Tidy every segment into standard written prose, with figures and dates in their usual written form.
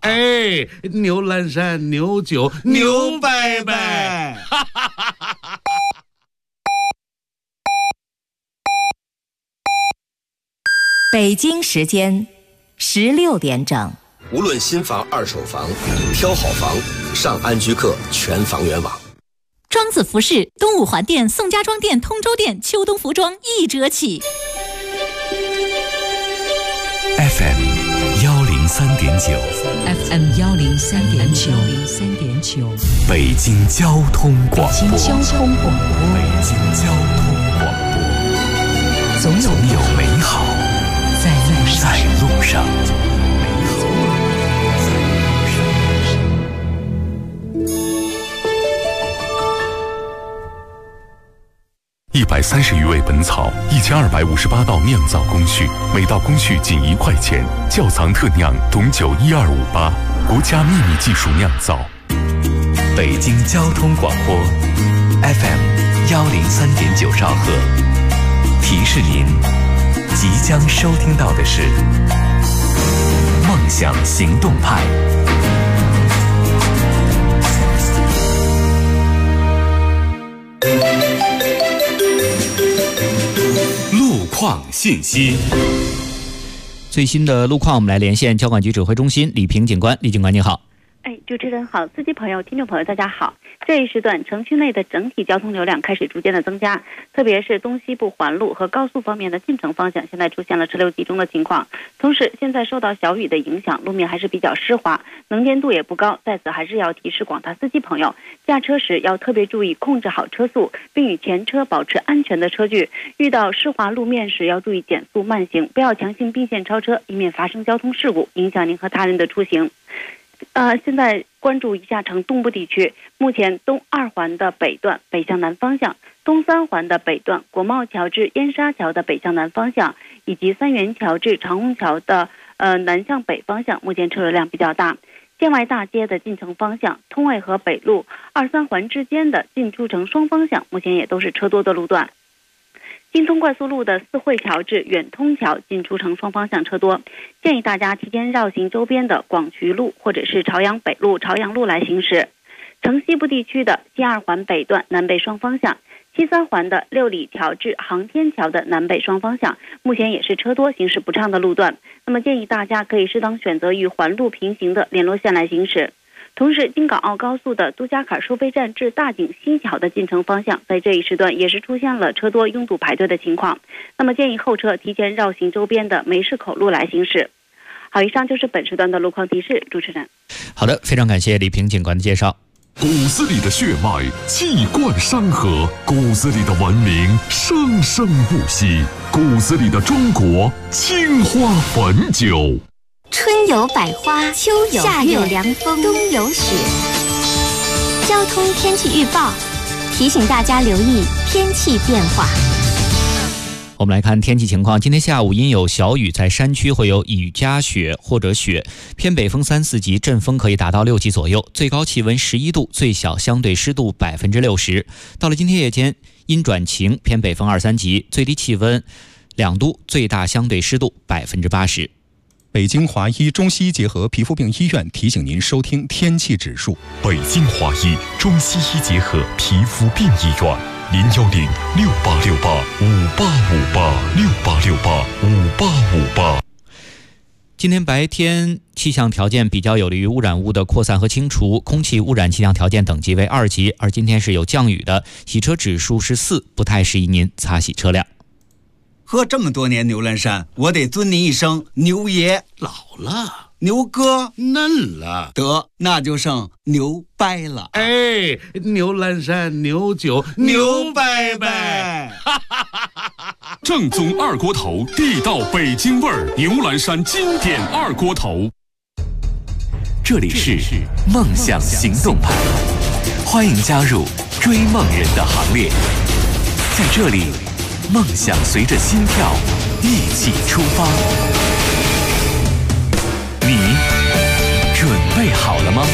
哎，牛栏山牛酒牛拜拜。 北京时间16点整。 无论新房二手房，挑好房上安居客全房源网。 庄子服饰东五环店、宋家庄店、通州店秋冬服装1折起。 FM 103.9 FM 103.9 北京交通广播。 北京交通广播，总有美好在路上。 130余味本草，1258道酿造工序，每道工序仅1块钱。窖藏特酿董酒12588，国家秘密技术酿造。 北京交通广播 FM 103.9兆赫，提示您即将收听到的是梦想行动派。 路况信息。 最新的路况，我们来连线交管局指挥中心李平警官。李警官你好。 主持人好，司机朋友、听众朋友大家好。这一时段城区内的整体交通流量开始逐渐的增加，特别是东西部环路和高速方面的进城方向现在出现了车流集中的情况。同时现在受到小雨的影响，路面还是比较湿滑，能见度也不高，在此还是要提示广大司机朋友，驾车时要特别注意控制好车速，并与前车保持安全的车距。遇到湿滑路面时要注意减速慢行，不要强行并线超车，以免发生交通事故，影响您和他人的出行。现在关注一下城东部地区，目前东2环的北段北向南方向，东3环的北段国贸桥至燕莎桥的北向南方向，以及三元桥至长虹桥的南向北方向，目前车流量比较大。建外大街的进城方向，通渭河北路2、3环之间的进出城双方向，目前也都是车多的路段。京通快速路的四惠桥至远通桥进出城双方向车多，建议大家提前绕行周边的广渠路或者是朝阳北路、朝阳路来行驶。城西部地区的西2环北段南北双方向，西3环的六里桥至航天桥的南北双方向，目前也是车多行驶不畅的路段。那么建议大家可以适当选择与环路平行的联络线来行驶。同时，京港澳高速的都家坎收费站至大井西桥的进城方向，在这一时段也是出现了车多拥堵排队的情况。那么建议后车提前绕行周边的梅市口路来行驶。好，以上就是本时段的路况提示。主持人， 好的，非常感谢李平警官的介绍。 骨子里的血脉气贯山河，骨子里的文明生生不息，骨子里的中国青花汾酒。 春有百花，秋有夏有凉风，冬有雪。交通天气预报提醒大家留意天气变化。 我们来看天气情况，今天下午阴有小雨，在山区会有雨夹雪或者雪，偏北风3、4级，阵风可以达到6级左右，最高气温11度，最小相对湿度60%。到了今天夜间，阴转晴，偏北风2、3级，最低气温2度，最大相对湿度80%。 北京华医中西医结合皮肤病医院提醒您收听天气指数。 北京华医中西医结合皮肤病医院，0106868585858，68685858。 今天白天气象条件比较有利于污染物的扩散和清除，空气污染气象条件等级为2级，而今天是有降雨的，洗车指数是4，不太适宜您擦洗车辆。 喝这么多年牛栏山，我得尊您一声牛爷。 老了， 牛哥嫩了， 得那就剩牛掰了。 哎，牛栏山牛酒牛拜拜。 正宗二锅头，地道北京味儿，牛栏山经典二锅头。 这里是梦想行动派，欢迎加入追梦人的行列。在这里，梦想随着心跳一起出发。你准备好了吗？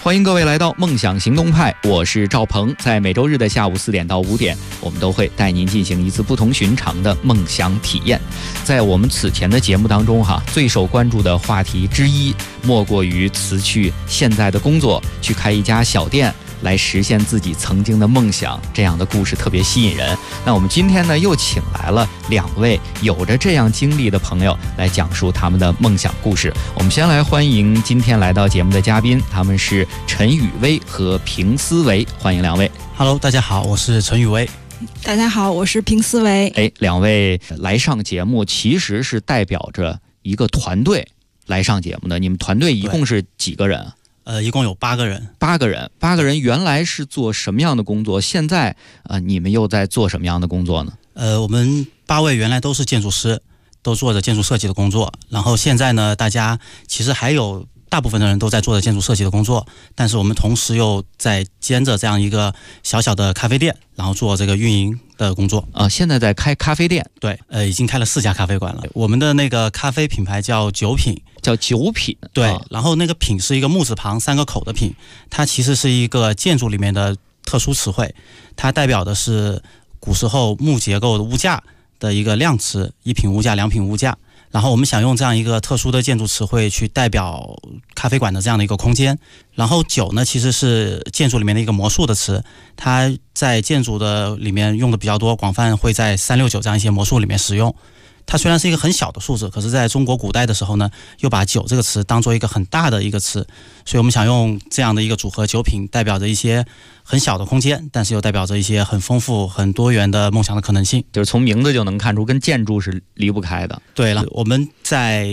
欢迎各位来到梦想行动派，我是赵鹏。在每周日的下午4点到5点，我们都会带您进行一次不同寻常的梦想体验。在我们此前的节目当中最受关注的话题之一，莫过于辞去现在的工作，去开一家小店，来实现自己曾经的梦想，这样的故事特别吸引人。那我们今天呢，又请来了2位有着这样经历的朋友来讲述他们的梦想故事。我们先来欢迎今天来到节目的嘉宾，他们是陈宇威和平思维，欢迎2位。 Hello， 大家好，我是陈宇威。 大家好，我是平思维。 2位来上节目，其实是代表着一个团队来上节目的。你们团队一共是几个人？ 一共有8个人。 8个人原来是做什么样的工作？现在你们又在做什么样的工作呢？ 我们8位原来都是建筑师，都做着建筑设计的工作。然后现在呢，大家其实还有大部分的人都在做着建筑设计的工作，但是我们同时又在兼着这样一个小小的咖啡店，然后做这个运营的工作。 现在在开咖啡店？ 对，已经开了4家咖啡馆了。我们的那个咖啡品牌叫九品。 叫九品？ 对，然后那个品是一个木字旁3个口的品，它其实是一个建筑里面的特殊词汇，它代表的是古时候木结构的屋架的一个量词，1品屋架、2品屋架。然后我们想用这样一个特殊的建筑词汇去代表咖啡馆的这样的一个空间。然后酒呢，其实是建筑里面的一个魔术的词，它在建筑的里面用的比较多，广泛会在369这样一些魔术里面使用。它虽然是一个很小的数字，可是在中国古代的时候呢，又把酒这个词当做一个很大的一个词，所以我们想用这样的一个组合，酒品代表着一些很小的空间，但是又代表着一些很丰富很多元的梦想的可能性。 就是从名字就能看出跟建筑是离不开的。 对了，我们在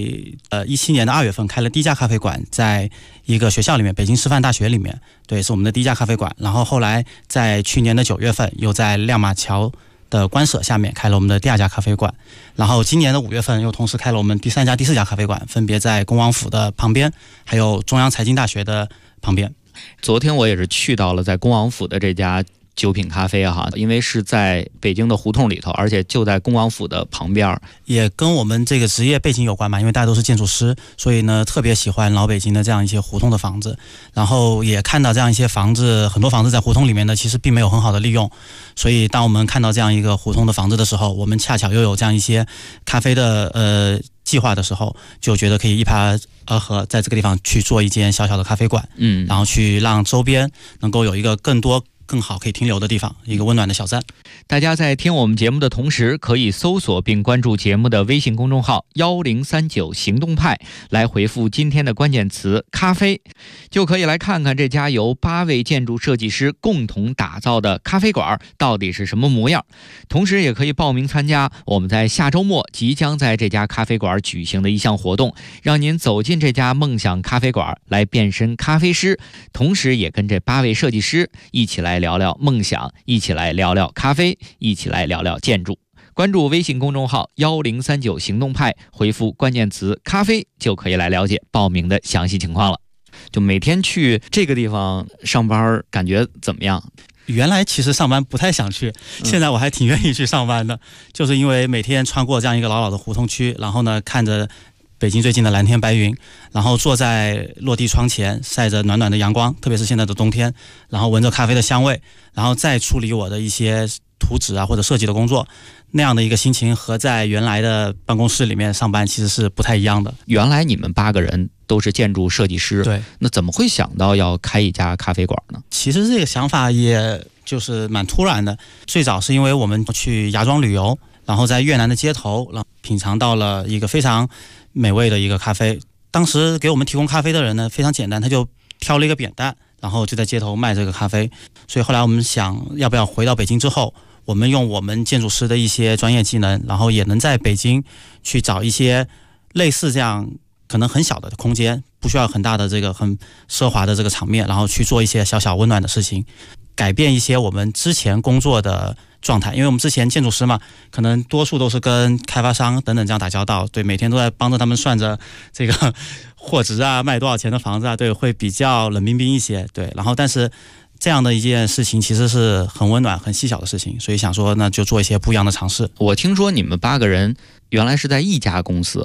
17年的2月份开了第一家咖啡馆，在一个学校里面，北京师范大学里面，对，是我们的第一家咖啡馆。然后后来在去年的9月份又在亮马桥的官舍下面开了我们的第2家咖啡馆，然后今年的5月份又同时开了我们第3家、第4家咖啡馆，分别在恭王府的旁边，还有中央财经大学的旁边。 昨天我也是去到了在恭王府的这家九品咖啡因为是在北京的胡同里头，而且就在恭王府的旁边， 也跟我们这个职业背景有关嘛，因为大家都是建筑师，所以呢特别喜欢老北京的这样一些胡同的房子，然后也看到这样一些房子，很多房子在胡同里面呢其实并没有很好的利用，所以当我们看到这样一个胡同的房子的时候，我们恰巧又有这样一些咖啡的计划的时候，就觉得可以一拍而合，在这个地方去做一间小小的咖啡馆，然后去让周边能够有一个更好可以停留的地方，一个温暖的小站。 大家在听我们节目的同时，可以搜索并关注节目的微信公众号1039行动派，来回复今天的关键词咖啡，就可以来看看这家由8位建筑设计师共同打造的咖啡馆到底是什么模样。同时也可以报名参加我们在下周末即将在这家咖啡馆举行的一项活动，让您走进这家梦想咖啡馆，来变身咖啡师，同时也跟这8位设计师一起来聊聊梦想，一起来聊聊咖啡，一起来聊聊建筑。关注微信公众号1039行动派，回复关键词咖啡，就可以来了解报名的详细情况了。就每天去这个地方上班感觉怎么样？ 原来其实上班不太想去，现在我还挺愿意去上班的，就是因为每天穿过这样一个老老的胡同区，然后呢看着北京最近的蓝天白云，然后坐在落地窗前晒着暖暖的阳光，特别是现在的冬天，然后闻着咖啡的香味，然后再处理我的一些图纸或者设计的工作，那样的一个心情和在原来的办公室里面上班其实是不太一样的。 原来你们8个人都是建筑设计师， 对， 那怎么会想到要开一家咖啡馆呢？ 其实这个想法也就是蛮突然的，最早是因为我们去芽庄旅游，然后在越南的街头，然后品尝到了一个非常美味的一个咖啡。当时给我们提供咖啡的人呢非常简单，他就挑了一个扁担，然后就在街头卖这个咖啡。所以后来我们想要不要回到北京之后，我们用我们建筑师的一些专业技能，然后也能在北京去找一些类似这样可能很小的空间，不需要很大的这个很奢华的这个场面，然后去做一些小小温暖的事情，改变一些我们之前工作的状态。因为我们之前建筑师嘛，可能多数都是跟开发商等等这样打交道，对，每天都在帮着他们算着这个货值卖多少钱的房子对，会比较冷冰冰一些，对。然后但是这样的一件事情其实是很温暖很细小的事情，所以想说那就做一些不一样的尝试。 我听说你们8个人原来是在一家公司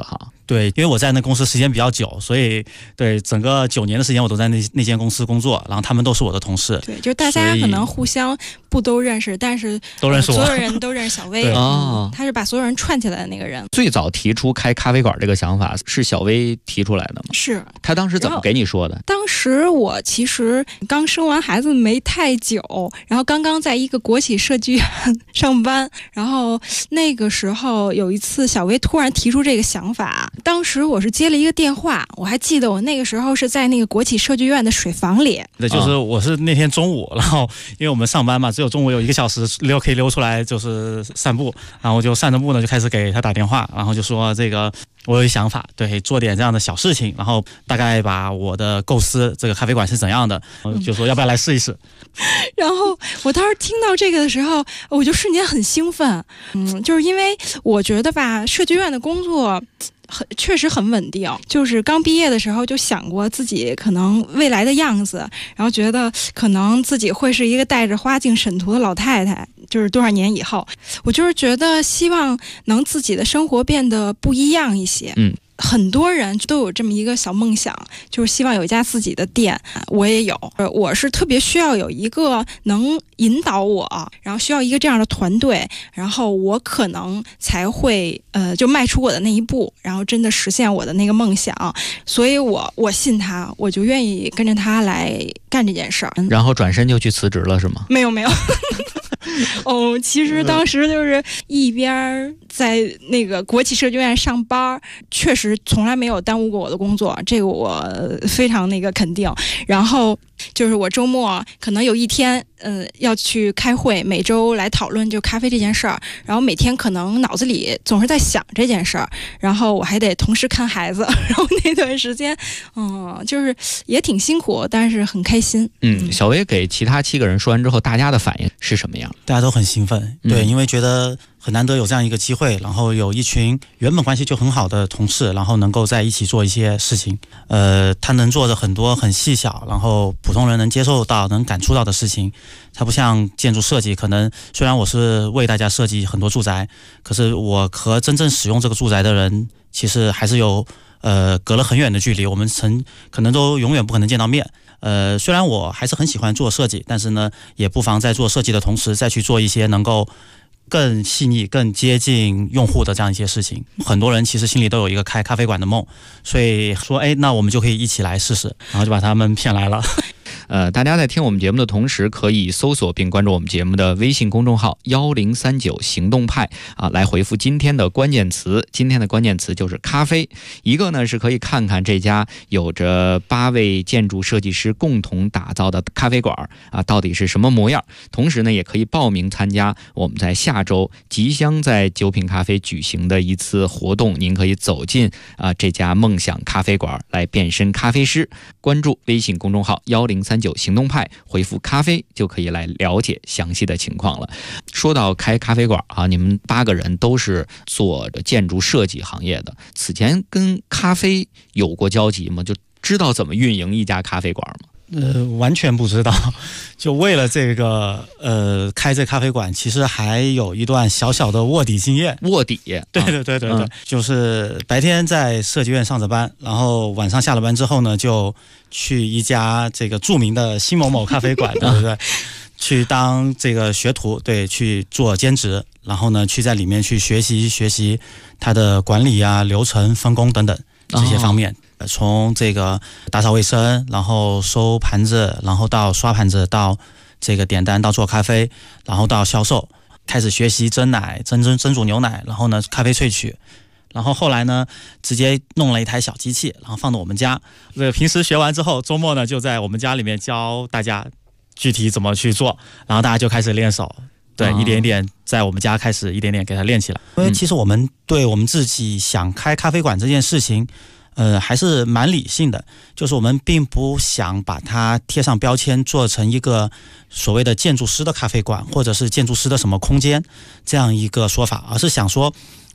对，因为我在那公司时间比较久，所以对整个9年的时间我都在那间公司工作，然后他们都是我的同事。 对，就大家可能互相不都认识，但是都认识我， 所有人都认识小薇。他是把所有人串起来的那个人。 最早提出开咖啡馆这个想法是小薇提出来的吗？ 是。 他当时怎么给你说的？ 当时我其实刚生完孩子没太久，然后刚刚在一个国企设计院上班，然后那个时候有一次小薇突然提出这个想法，当时我是接了一个电话，我还记得我那个时候是在那个国企设计院的水房里。 对，就是我是那天中午，然后因为我们上班嘛，只有中午有1个小时可以溜出来就是散步，然后我就散着步呢就开始给他打电话，然后就说这个我有一想法，对，做点这样的小事情，然后大概把我的构思这个咖啡馆是怎样的，就说要不要来试一试。 然后我当时听到这个的时候，我就瞬间很兴奋，就是因为我觉得吧，设计院的工作确实很稳定，就是刚毕业的时候就想过自己可能未来的样子，然后觉得可能自己会是一个带着花镜审图的老太太，就是多少年以后，我就是觉得希望能自己的生活变得不一样一些。很多人都有这么一个小梦想，就是希望有一家自己的店，我也有。我是特别需要有一个能引导我，然后需要一个这样的团队，然后我可能才会就迈出我的那一步，然后真的实现我的那个梦想。所以我信他，我就愿意跟着他来干这件事儿。 然后转身就去辞职了是吗？ 没有其实当时就是一边在那个国企设计院上班，确实从来没有耽误过我的工作，这个我非常那个肯定。然后就是我周末可能有一天要去开会，每周来讨论就咖啡这件事儿，然后每天可能脑子里总是在想这件事儿，然后我还得同时看孩子，然后那段时间就是也挺辛苦，但是很开心。 小薇给其他7个人说完之后，大家的反应是什么样？ 大家都很兴奋，对，因为觉得很难得有这样一个机会，然后有一群原本关系就很好的同事，然后能够在一起做一些事情。他能做的很多很细小，然后普通人能接受到、能感触到的事情。它不像建筑设计，可能虽然我是为大家设计很多住宅，可是我和真正使用这个住宅的人，其实还是有隔了很远的距离，我们可能都永远不可能见到面。虽然我还是很喜欢做设计，但是呢，也不妨在做设计的同时，再去做一些能够更细腻、更接近用户的这样一些事情。很多人其实心里都有一个开咖啡馆的梦，所以说，那我们就可以一起来试试，然后就把他们骗来了。 大家在听我们节目的同时，可以搜索并关注我们节目的微信公众号1039行动派来回复今天的关键词。今天的关键词就是咖啡。一个呢是可以看看这家有着8位建筑设计师共同打造的咖啡馆到底是什么模样。同时呢，也可以报名参加我们在下周即将在9品咖啡举行的一次活动。您可以走进这家梦想咖啡馆来变身咖啡师。关注微信公众号1039行动派，回复咖啡就可以来了解详细的情况了。说到开咖啡馆你们8个人都是做建筑设计行业的，此前跟咖啡有过交集吗？就知道怎么运营一家咖啡馆吗？ 完全不知道，就为了这个开这咖啡馆，其实还有一段小小的卧底经验。 卧底， 对，就是白天在设计院上着班，然后晚上下了班之后呢，就去一家这个著名的新某某咖啡馆，对不对？去当这个学徒，对，去做兼职，然后呢，去在里面去学习它的管理流程、分工等等这些方面。从这个打扫卫生，然后收盘子，然后到刷盘子，到这个点单，到做咖啡，然后到销售，开始学习蒸奶、蒸煮牛奶，然后呢咖啡萃取，然后后来呢直接弄了一台小机器，然后放到我们家。平时学完之后，周末呢就在我们家里面教大家具体怎么去做，然后大家就开始练手。对，一点点在我们家开始一点点给它练起来。因为其实我们对我们自己想开咖啡馆这件事情还是蛮理性的，就是我们并不想把它贴上标签，做成一个所谓的建筑师的咖啡馆，或者是建筑师的什么空间这样一个说法，而是想说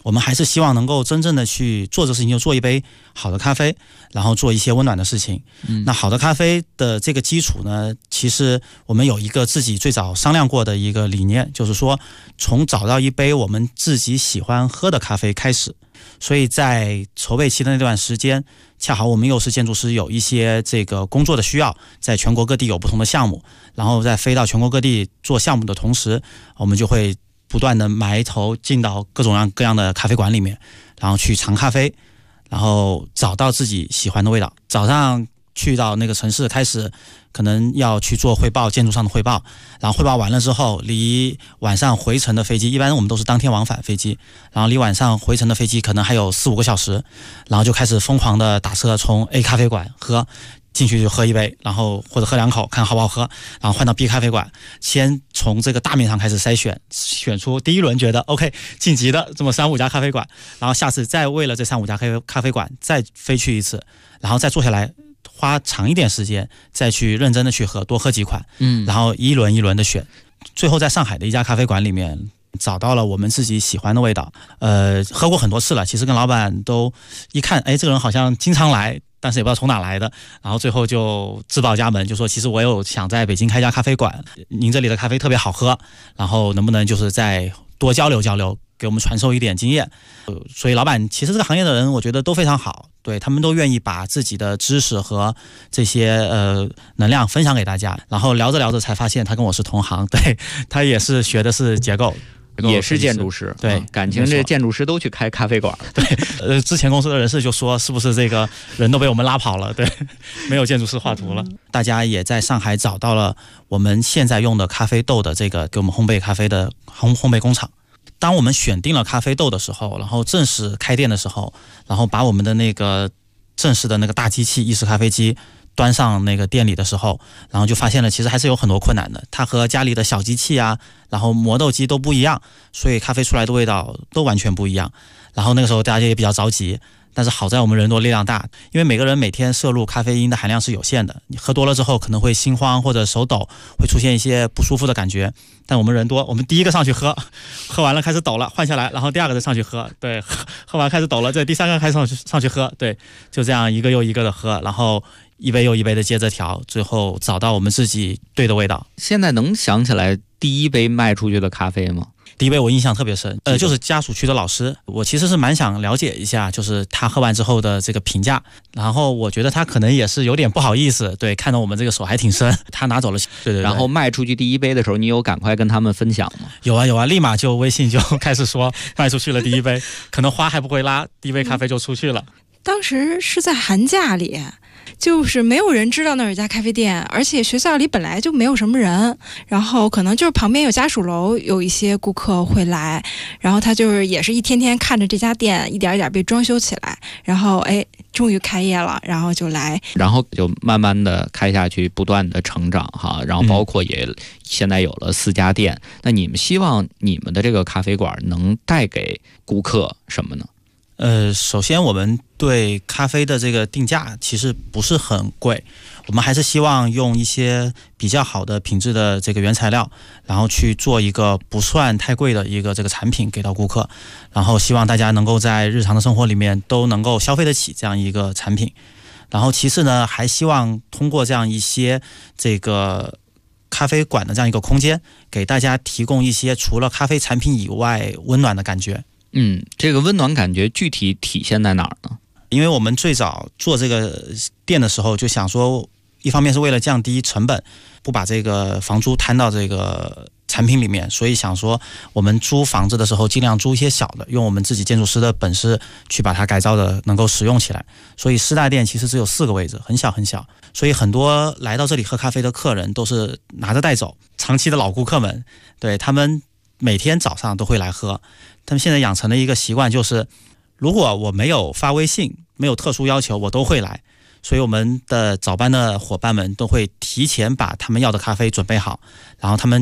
我们还是希望能够真正的去做这事情，就做一杯好的咖啡，然后做一些温暖的事情。那好的咖啡的这个基础呢，其实我们有一个自己最早商量过的一个理念，就是说从找到一杯我们自己喜欢喝的咖啡开始。所以在筹备期的那段时间，恰好我们又是建筑师，有一些这个工作的需要，在全国各地有不同的项目，然后在飞到全国各地做项目的同时，我们就会不断的埋头进到各种各样的咖啡馆里面，然后去尝咖啡，然后找到自己喜欢的味道。早上去到那个城市，开始可能要去做汇报，建筑上的汇报，然后汇报完了之后，离晚上回程的飞机，一般我们都是当天往返飞机，然后离晚上回程的飞机可能还有4-5个小时，然后就开始疯狂的打车从 A 咖啡馆进去就喝一杯，然后或者喝2口看好不好喝，然后换到 B 咖啡馆，先从这个大面上开始筛选，选出第一轮觉得 OK 晋级的这么3-5家咖啡馆，然后下次再为了这3-5家咖啡馆再飞去一次，然后再坐下来花长一点时间再去认真的去喝，多喝几款，然后一轮一轮的选，最后在上海的一家咖啡馆里面找到了我们自己喜欢的味道。喝过很多次了，其实跟老板都一看，这个人好像经常来，但是也不知道从哪来的，然后最后就自报家门，就说其实我有想在北京开家咖啡馆，您这里的咖啡特别好喝，然后能不能就是再多交流交流，给我们传授一点经验。所以老板其实这个行业的人我觉得都非常好，对，他们都愿意把自己的知识和这些能量分享给大家。然后聊着聊着才发现他跟我是同行，对，他也是学的是结构， 也是建筑师， 对， 感情这建筑师都去开咖啡馆， 对，之前公司的人事就说是不是这个人都被我们拉跑了，对，没有建筑师画图了。大家也在上海找到了我们现在用的咖啡豆的这个给我们烘焙咖啡的烘焙工厂。当我们选定了咖啡豆的时候，然后正式开店的时候，然后把我们的那个正式的那个大机器意式咖啡机端上那个店里的时候，然后就发现了其实还是有很多困难的，它和家里的小机器啊，然后磨豆机都不一样，所以咖啡出来的味道都完全不一样。然后那个时候大家也比较着急，但是好在我们人多力量大，因为每个人每天摄入咖啡因的含量是有限的，你喝多了之后可能会心慌或者手抖，会出现一些不舒服的感觉。但我们人多，我们第一个上去喝完了开始抖了换下来，然后第二个再上去喝，对，喝完开始抖了，这第三个开始上去喝，对，就这样一个又一个的喝，然后一杯又一杯的接着调，最后找到我们自己对的味道。 现在能想起来第一杯卖出去的咖啡吗？ 第一杯我印象特别深，就是家属区的老师，我其实是蛮想了解一下，就是他喝完之后的这个评价，然后我觉得他可能也是有点不好意思，对，看到我们这个手还挺深，他拿走了，对， 然后卖出去第一杯的时候，你有赶快跟他们分享吗？ 有啊，立马就微信就开始说卖出去了第一杯，可能花还不会拉，第一杯咖啡就出去了。 当时是在寒假里，就是没有人知道那儿有家咖啡店，而且学校里本来就没有什么人，然后可能就是旁边有家属楼，有一些顾客会来，然后他就是也是一天天看着这家店一点一点被装修起来，然后终于开业了，然后就来， 然后就慢慢的开下去，不断的成长哈，然后包括也现在有了4家店。那你们希望你们的这个咖啡馆能带给顾客什么呢？ 首先我们对咖啡的这个定价其实不是很贵，我们还是希望用一些比较好的品质的这个原材料，然后去做一个不算太贵的一个这个产品给到顾客，然后希望大家能够在日常的生活里面都能够消费得起这样一个产品。然后其次呢，还希望通过这样一些这个咖啡馆的这样一个空间，给大家提供一些除了咖啡产品以外温暖的感觉。 这个温暖感觉具体体现在哪儿呢？ 因为我们最早做这个店的时候就想说，一方面是为了降低成本，不把这个房租摊到这个产品里面，所以想说我们租房子的时候尽量租一些小的，用我们自己建筑师的本事去把它改造的能够使用起来。所以师大店其实只有4个位置，很小很小，所以很多来到这里喝咖啡的客人都是拿着带走，长期的老顾客们，对，他们每天早上都会来喝。他们现在养成了一个习惯，就是如果我没有发微信，没有特殊要求，我都会来。所以我们的早班的伙伴们都会提前把他们要的咖啡准备好，然后他们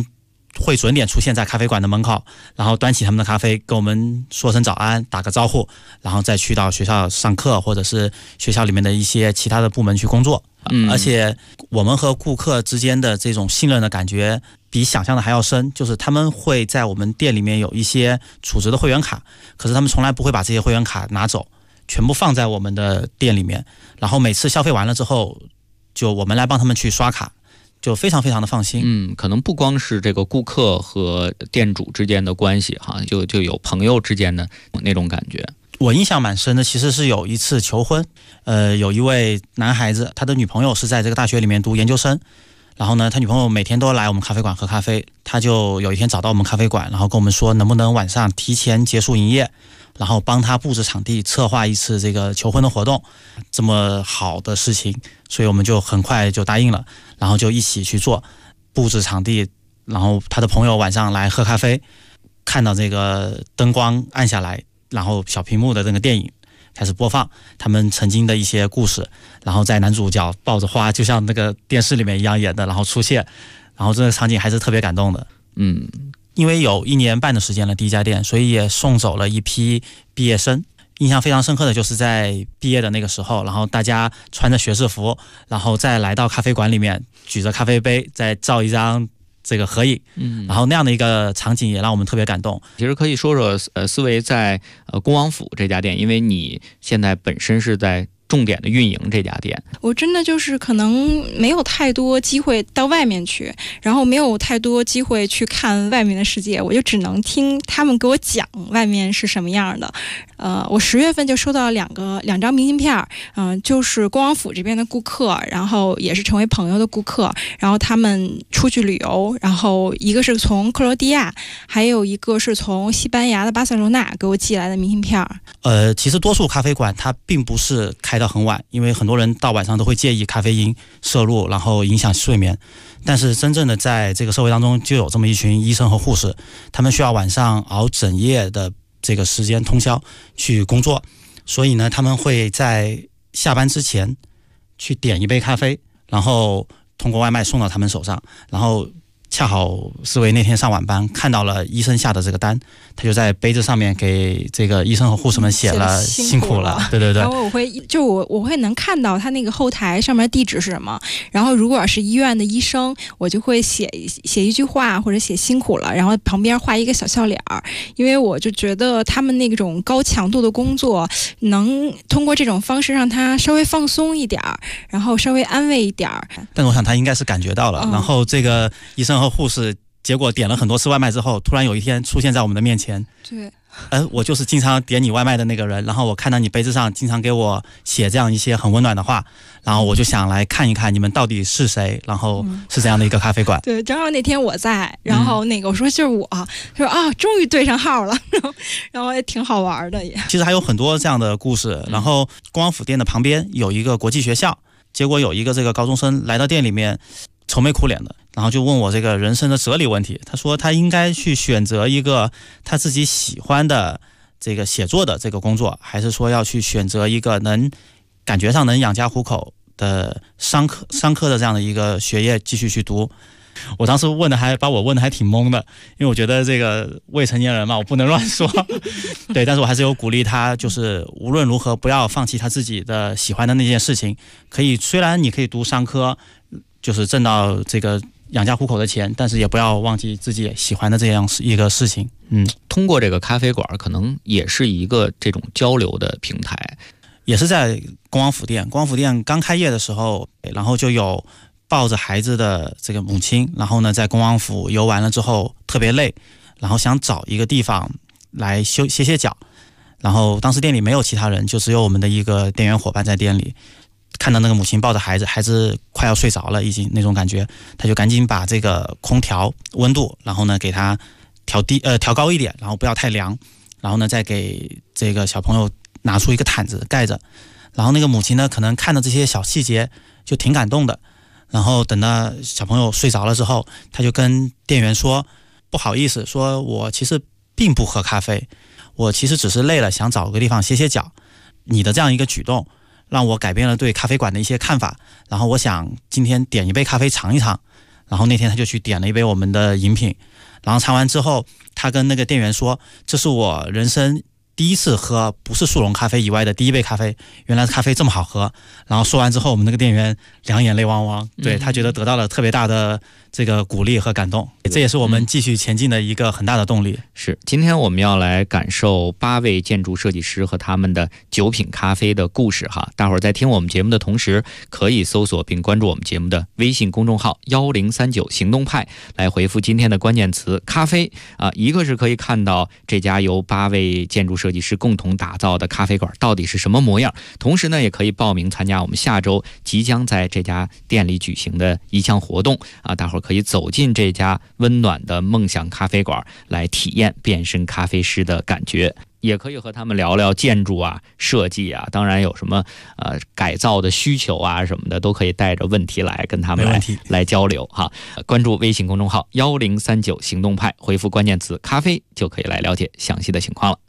会准点出现在咖啡馆的门口，然后端起他们的咖啡跟我们说声早安，打个招呼，然后再去到学校上课，或者是学校里面的一些其他的部门去工作。而且我们和顾客之间的这种信任的感觉比想象的还要深，就是他们会在我们店里面有一些储值的会员卡，可是他们从来不会把这些会员卡拿走，全部放在我们的店里面，然后每次消费完了之后就我们来帮他们去刷卡，就非常非常的放心。 可能不光是这个顾客和店主之间的关系哈，就有朋友之间的那种感觉。 我印象蛮深的，其实是有一次求婚，有一位男孩子，他的女朋友是在这个大学里面读研究生，然后呢，他女朋友每天都来我们咖啡馆喝咖啡，他就有一天找到我们咖啡馆，然后跟我们说能不能晚上提前结束营业，然后帮他布置场地，策划一次这个求婚的活动。这么好的事情，所以我们就很快就答应了，然后就一起去做布置场地，然后他的朋友晚上来喝咖啡，看到这个灯光暗下来，然后小屏幕的这个电影开始播放他们曾经的一些故事，然后在男主角抱着花，就像那个电视里面一样演的，然后出现，然后这个场景还是特别感动的。因为有1年半的时间了第一家店，所以也送走了一批毕业生。印象非常深刻的就是在毕业的那个时候，然后大家穿着学士服，然后再来到咖啡馆里面，举着咖啡杯，再照一张这个合影，然后那样的一个场景也让我们特别感动。 其实可以说说思维在恭王府这家店，因为你现在本身是在重点的运营这家店。 我真的就是可能没有太多机会到外面去，然后没有太多机会去看外面的世界，我就只能听他们给我讲外面是什么样的。我10月份就收到两张明信片，就是恭王府这边的顾客，然后也是成为朋友的顾客，然后他们出去旅游，然后一个是从克罗地亚，还有一个是从西班牙的巴塞罗那给我寄来的明信片。 其实多数咖啡馆它并不是开到很晚，因为很多人到晚上都会介意咖啡因摄入，然后影响睡眠。但是真正的在这个社会当中，就有这么一群医生和护士，他们需要晚上熬整夜的这个时间通宵去工作，所以呢，他们会在下班之前去点一杯咖啡，然后通过外卖送到他们手上，然后恰好思维那天上晚班看到了医生下的这个单，他就在杯子上面给这个医生和护士们写了辛苦了。对对对。 然后我会能看到他那个后台上面地址是什么，然后如果是医院的医生，我就会写一句话或者写辛苦了，然后旁边画一个小笑脸儿，因为我就觉得他们那种高强度的工作能通过这种方式让他稍微放松一点，然后稍微安慰一点。 但我想他应该是感觉到了，然后这个医生和护士结果点了很多次外卖之后，突然有一天出现在我们的面前。 对， 我就是经常点你外卖的那个人，然后我看到你杯子上经常给我写这样一些很温暖的话，然后我就想来看一看你们到底是谁，然后是这样的一个咖啡馆。 对，正好那天我在，然后我说就是我，他说啊，终于对上号了，然后也挺好玩的也。 其实还有很多这样的故事。然后恭王府店的旁边有一个国际学校，结果有一个这个高中生来到店里面，愁眉苦脸的，然后就问我这个人生的哲理问题。他说他应该去选择一个他自己喜欢的这个写作的这个工作，还是说要去选择一个感觉上能养家糊口的商科的这样的一个学业继续去读。我当时把我问的还挺懵的，因为我觉得这个未成年人嘛，我不能乱说。对，但是我还是有鼓励他，就是无论如何不要放弃他自己的喜欢的那件事情。虽然你可以读商科，就是挣到这个养家糊口的钱，但是也不要忘记自己喜欢的这样一个事情。 通过这个咖啡馆，可能也是一个这种交流的平台。 也是在恭王府店刚开业的时候，然后就有抱着孩子的这个母亲，然后呢在恭王府游完了之后特别累，然后想找一个地方来歇脚，然后当时店里没有其他人，就只有我们的一个店员伙伴在店里。看到那个母亲抱着孩子快要睡着了，已经那种感觉，他就赶紧把这个空调温度，然后呢给他调高一点，然后不要太凉，然后呢再给这个小朋友拿出一个毯子盖着。然后那个母亲呢可能看到这些小细节就挺感动的，然后等到小朋友睡着了之后，他就跟店员说不好意思，说我其实并不喝咖啡，我其实只是累了想找个地方歇脚，你的这样一个举动让我改变了对咖啡馆的一些看法，然后我想今天点一杯咖啡尝一尝， 然后那天他就去点了一杯我们的饮品，然后尝完之后，他跟那个店员说：“这是我人生第一次喝不是速溶咖啡以外的第一杯咖啡，原来咖啡这么好喝。”然后说完之后，我们那个店员两眼泪汪汪，对，他觉得得到了特别大的这个鼓励和感动，这也是我们继续前进的一个很大的动力。 是，今天我们要来感受8位建筑设计师和他们的9品咖啡的故事哈。大伙儿在听我们节目的同时，可以搜索并关注我们节目的微信公众号1039行动派，来回复今天的关键词咖啡啊。一个是可以看到这家由8位建筑设计师共同打造的咖啡馆到底是什么模样，同时呢，也可以报名参加我们下周即将在这家店里举行的一项活动啊。大伙儿可以走进这家温暖的梦想咖啡馆，来体验变身咖啡师的感觉，也可以和他们聊聊建筑啊、设计啊，当然有什么改造的需求啊什么的，都可以带着问题来跟他们来交流哈。关注微信公众号1039行动派，回复关键词咖啡就可以来了解详细的情况了。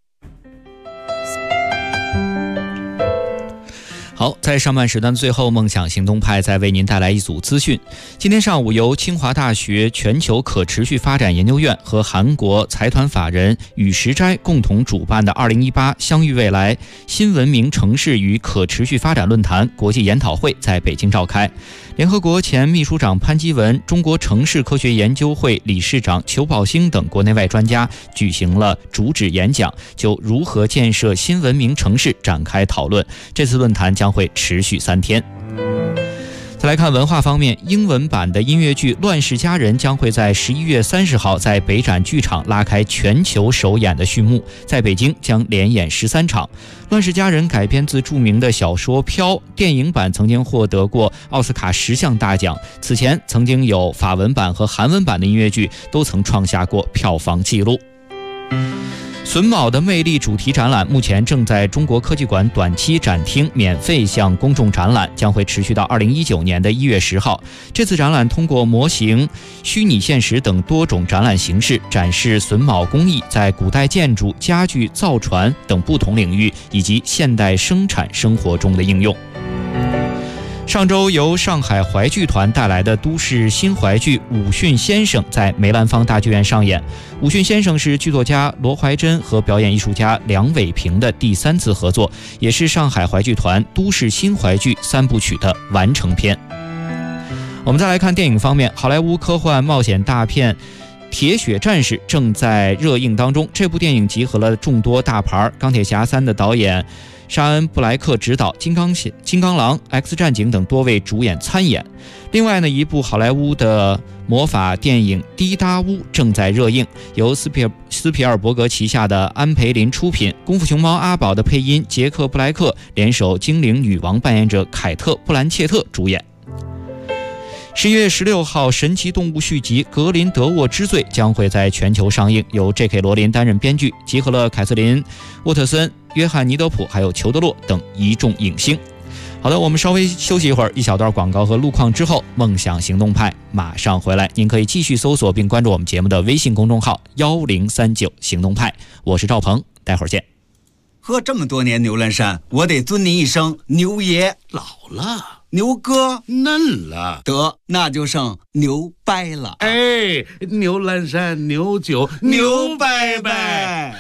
好，在上半时段最后，梦想行动派再为您带来一组资讯。今天上午，由清华大学全球可持续发展研究院和韩国财团法人宇石斋共同主办的2018相遇未来新文明城市与可持续发展论坛国际研讨会在北京召开。联合国前秘书长潘基文、中国城市科学研究会理事长裘宝兴等国内外专家举行了主旨演讲，就如何建设新文明城市展开讨论。这次论坛将会持续3天。再来看文化方面，英文版的音乐剧《乱世佳人》将会在11月30号在北展剧场拉开全球首演的序幕，在北京将连演13场。《乱世佳人》改编自著名的小说《飘》，电影版曾经获得过奥斯卡10项大奖，此前曾经有法文版和韩文版的音乐剧都曾创下过票房纪录。榫卯的魅力主题展览目前正在中国科技馆短期展厅免费向公众展览，将会持续到2019年的1月10号。这次展览通过模型、虚拟现实等多种展览形式，展示榫卯工艺在古代建筑、家具、造船等不同领域以及现代生产生活中的应用。上周由上海淮剧团带来的都市新淮剧《武训先生》在梅兰芳大剧院上演。《武训先生》是剧作家罗怀珍和表演艺术家梁伟平的第3次合作，也是上海淮剧团都市新淮剧3部曲的完成篇。我们再来看电影方面，好莱坞科幻冒险大片《铁血战士》正在热映当中。这部电影集合了众多大牌，钢铁侠3的导演沙恩·布莱克执导，金刚狼、X 战警等多位主演参演。另外呢，一部好莱坞的魔法电影《滴答屋》正在热映，由斯皮尔伯格旗下的安培林出品，功夫熊猫阿宝的配音杰克·布莱克联手精灵女王扮演者凯特·布兰切特主演。11月16号，神奇动物续集《格林德沃之罪》将会在全球上映，由 J.K. 罗琳担任编剧，集合了凯瑟琳·沃特森、约翰·尼德普还有裘德洛等一众影星。好的，我们稍微休息一会儿，一小段广告和路况之后，梦想行动派马上回来。您可以继续搜索并关注我们节目的微信公众号1039行动派，我是赵鹏，待会儿见。 喝这么多年牛栏山，我得尊您一声牛爷。 老了， 牛哥嫩了， 得那就剩牛掰了。 哎，牛栏山牛酒牛掰掰。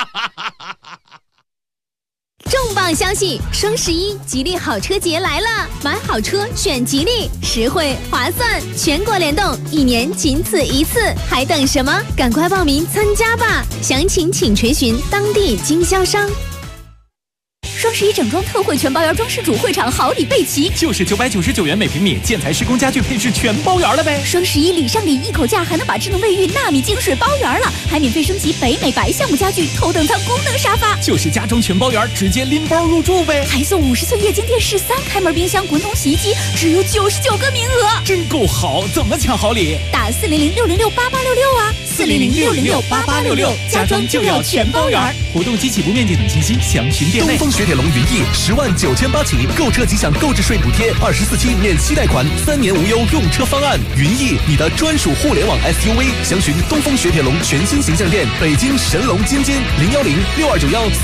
重磅消息，双11吉利好车节来了！买好车选吉利，实惠划算，全国联动，1年仅此一次，还等什么？赶快报名参加吧！详情请垂询当地经销商。 双11整装特惠全包圆装饰主会场好礼备齐， 就是999元每平米，建材施工家具配饰全包圆了呗。 双11礼上礼一口价，还能把智能卫浴纳米净水包圆了，还免费升级北美白项目家具头等舱功能沙发， 就是家装全包圆，直接拎包入住呗。 还送50寸液晶电视、3开门冰箱、滚筒洗衣机，只有99个名额， 真够好！怎么抢好礼？ 打400-606-8866啊，400-606-8866，家装就要全包圆。 活动及起步面积等信息详询店内。 东风雪铁龙云翼10.98万起，购车即享购置税补贴，24期免息贷款，3年无忧用车方案。云翼，你的专属互联网 SUV，详询东风雪铁龙全新形象店，北京神龙津津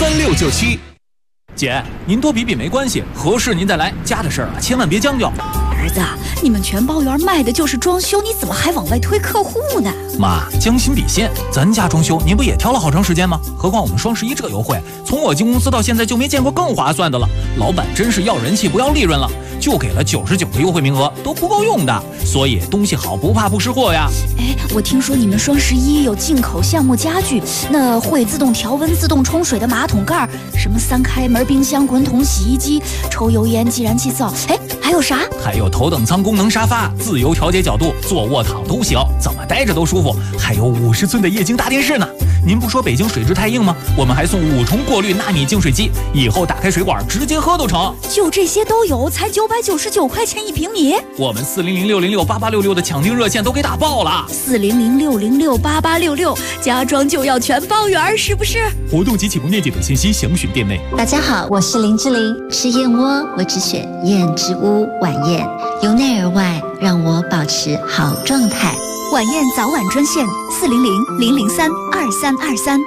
，010-6291-3697。 姐，您多比比没关系，合适您再来，家的事儿啊，千万别将就。 儿子，你们全包园卖的就是装修，你怎么还往外推客户呢？ 妈，将心比心，咱家装修您不也挑了好长时间吗？何况我们双11这优惠，从我进公司到现在就没见过更划算的了。老板真是要人气不要利润了，就给了99个优惠名额，都不够用的。所以东西好不怕不识货呀。 哎，我听说你们双11有进口橡木家具，那会自动调温、自动冲水的马桶盖，什么3开门冰箱、滚筒、洗衣机、抽油烟、计燃气灶，哎，还有啥？ 还有头等舱功能沙发，自由调节角度，坐卧躺都行，怎么待着都舒服。还有50寸的液晶大电视呢。您不说北京水质太硬吗？我们还送5重过滤纳米净水机，以后打开水管直接喝都成。 就这些都有，才999块钱1平米。 我们400-606-8866的抢订热线都给打爆了。 400-606-8866，家装就要全包圆，是不是？ 活动及起步面积等信息详询店内。 大家好，我是林志玲。吃燕窝，我只选燕之屋晚宴，由内而外让我保持好状态。 晚宴早晚专线400-003-2323。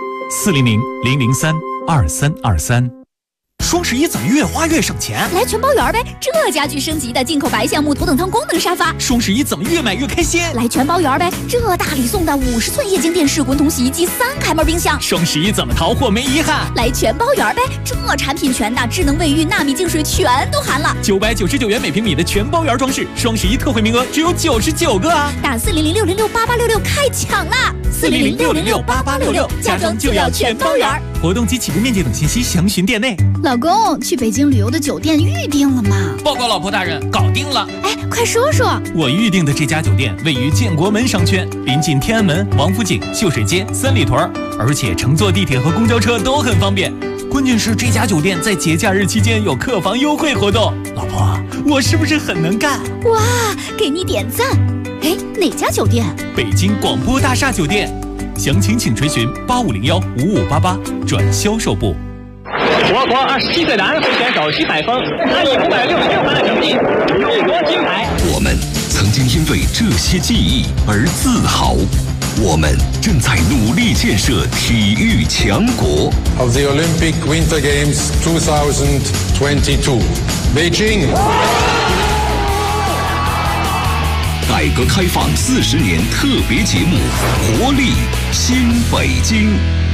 400-003-2323。双11怎么越花越省钱？ 来全包圆呗！这家具升级的进口白橡木头等舱功能沙发。 双11怎么越买越开心？ 来全包圆呗！这大礼送的50寸液晶电视、滚筒洗衣机、3开门冰箱。 双11怎么淘货没遗憾？ 来全包圆呗！这产品全的，智能卫浴、纳米净水全都含了。 999元每平米的全包圆装饰，双11特惠名额只有99个啊！ 打400-606-8866开抢啦！400-606-8866，家装就要全包圆。 活动及起步面积等信息详询店内。 老公，去北京旅游的酒店预定了吗？ 报告老婆大人，搞定了。 哎，快说说。 我预定的这家酒店位于建国门商圈，临近天安门、王府井、秀水街、三里屯，而且乘坐地铁和公交车都很方便。关键是这家酒店在节假日期间有客房优惠活动。老婆，我是不是很能干？ 哇，给你点赞。哎，哪家酒店？ 北京广播大厦酒店。详情请垂询8501-5588转销售部。 我国27岁的安徽选手徐海峰，他以566分的成绩勇夺金牌。 我们曾经因为这些记忆而自豪，我们正在努力建设体育强国。 Of the Olympic Winter Games 2022, Beijing。 改革开放40年特别节目《活力新北京》。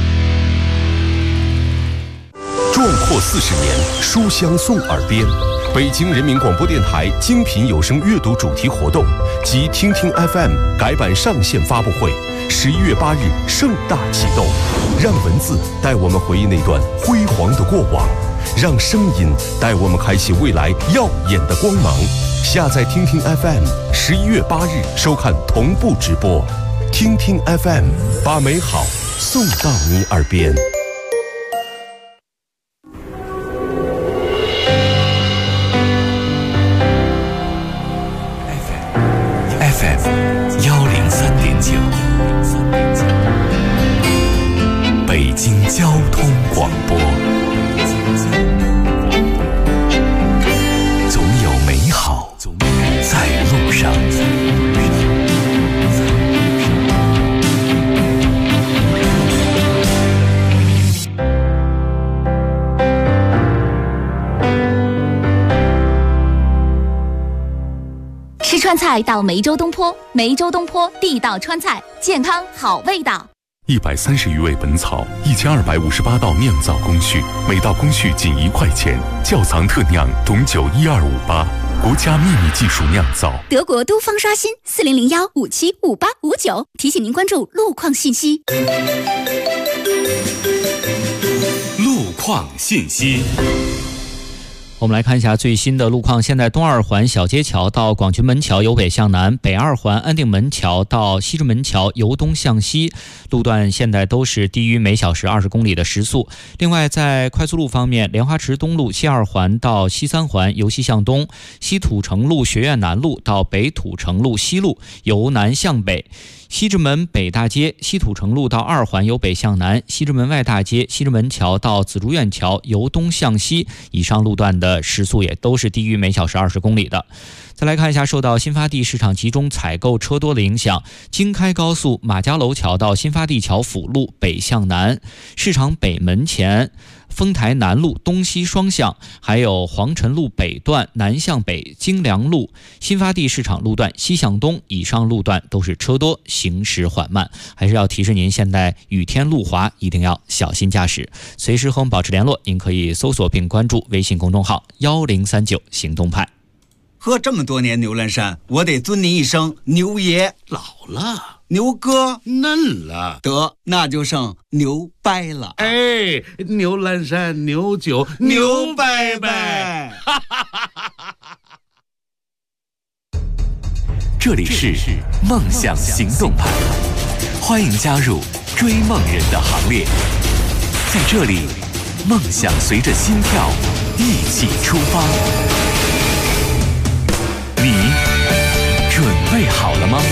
壮阔40年，书香送耳边。北京人民广播电台精品有声阅读主题活动及听听 FM 改版上线发布会，11月8日盛大启动。让文字带我们回忆那段辉煌的过往，让声音带我们开启未来耀眼的光芒。下载听听 FM，11月8日收看同步直播。听听 FM， 把美好送到你耳边。 FM 103.9，北京交通广播。总有美好在路上。 吃川菜到梅州东坡，梅州东坡地道川菜，健康好味道。 130余味本草，1258道酿造工序，每道工序仅1块钱。窖藏特酿董酒12588，国家秘密技术酿造。 德国都方刷新40015755859，提醒您关注路况信息。 路况信息。 我们来看一下最新的路况。现在东二环小街桥到广渠门桥由北向南，北二环安定门桥到西直门桥由东向西，路段现在都是低于每小时20公里的时速。另外在快速路方面，莲花池东路西二环到西三环由西向东，西土城路学院南路到北土城路西路由南向北，西直门北大街西土城路到二环由北向南，西直门外大街西直门桥到紫竹院桥由东向西，以上路段的时速也都是低于每小时20公里的。再来看一下，受到新发地市场集中采购车多的影响，京开高速马家楼桥到新发地桥辅路北向南，市场北门前丰台南路东西双向，还有黄辰路北段南向北京良路新发地市场路段西向东以上路段都是车多，行驶缓慢。还是要提示您，现在雨天路滑，一定要小心驾驶。随时和我们保持联络，您可以搜索并关注微信公众号1039行动派。 喝这么多年牛栏山，我得尊您一声牛爷。 老了， 牛哥嫩了， 得那就剩牛掰了。 哎，牛栏山牛酒牛掰掰。 这里是梦想行动派，欢迎加入追梦人的行列。在这里，梦想随着心跳一起出发。你准备好了吗？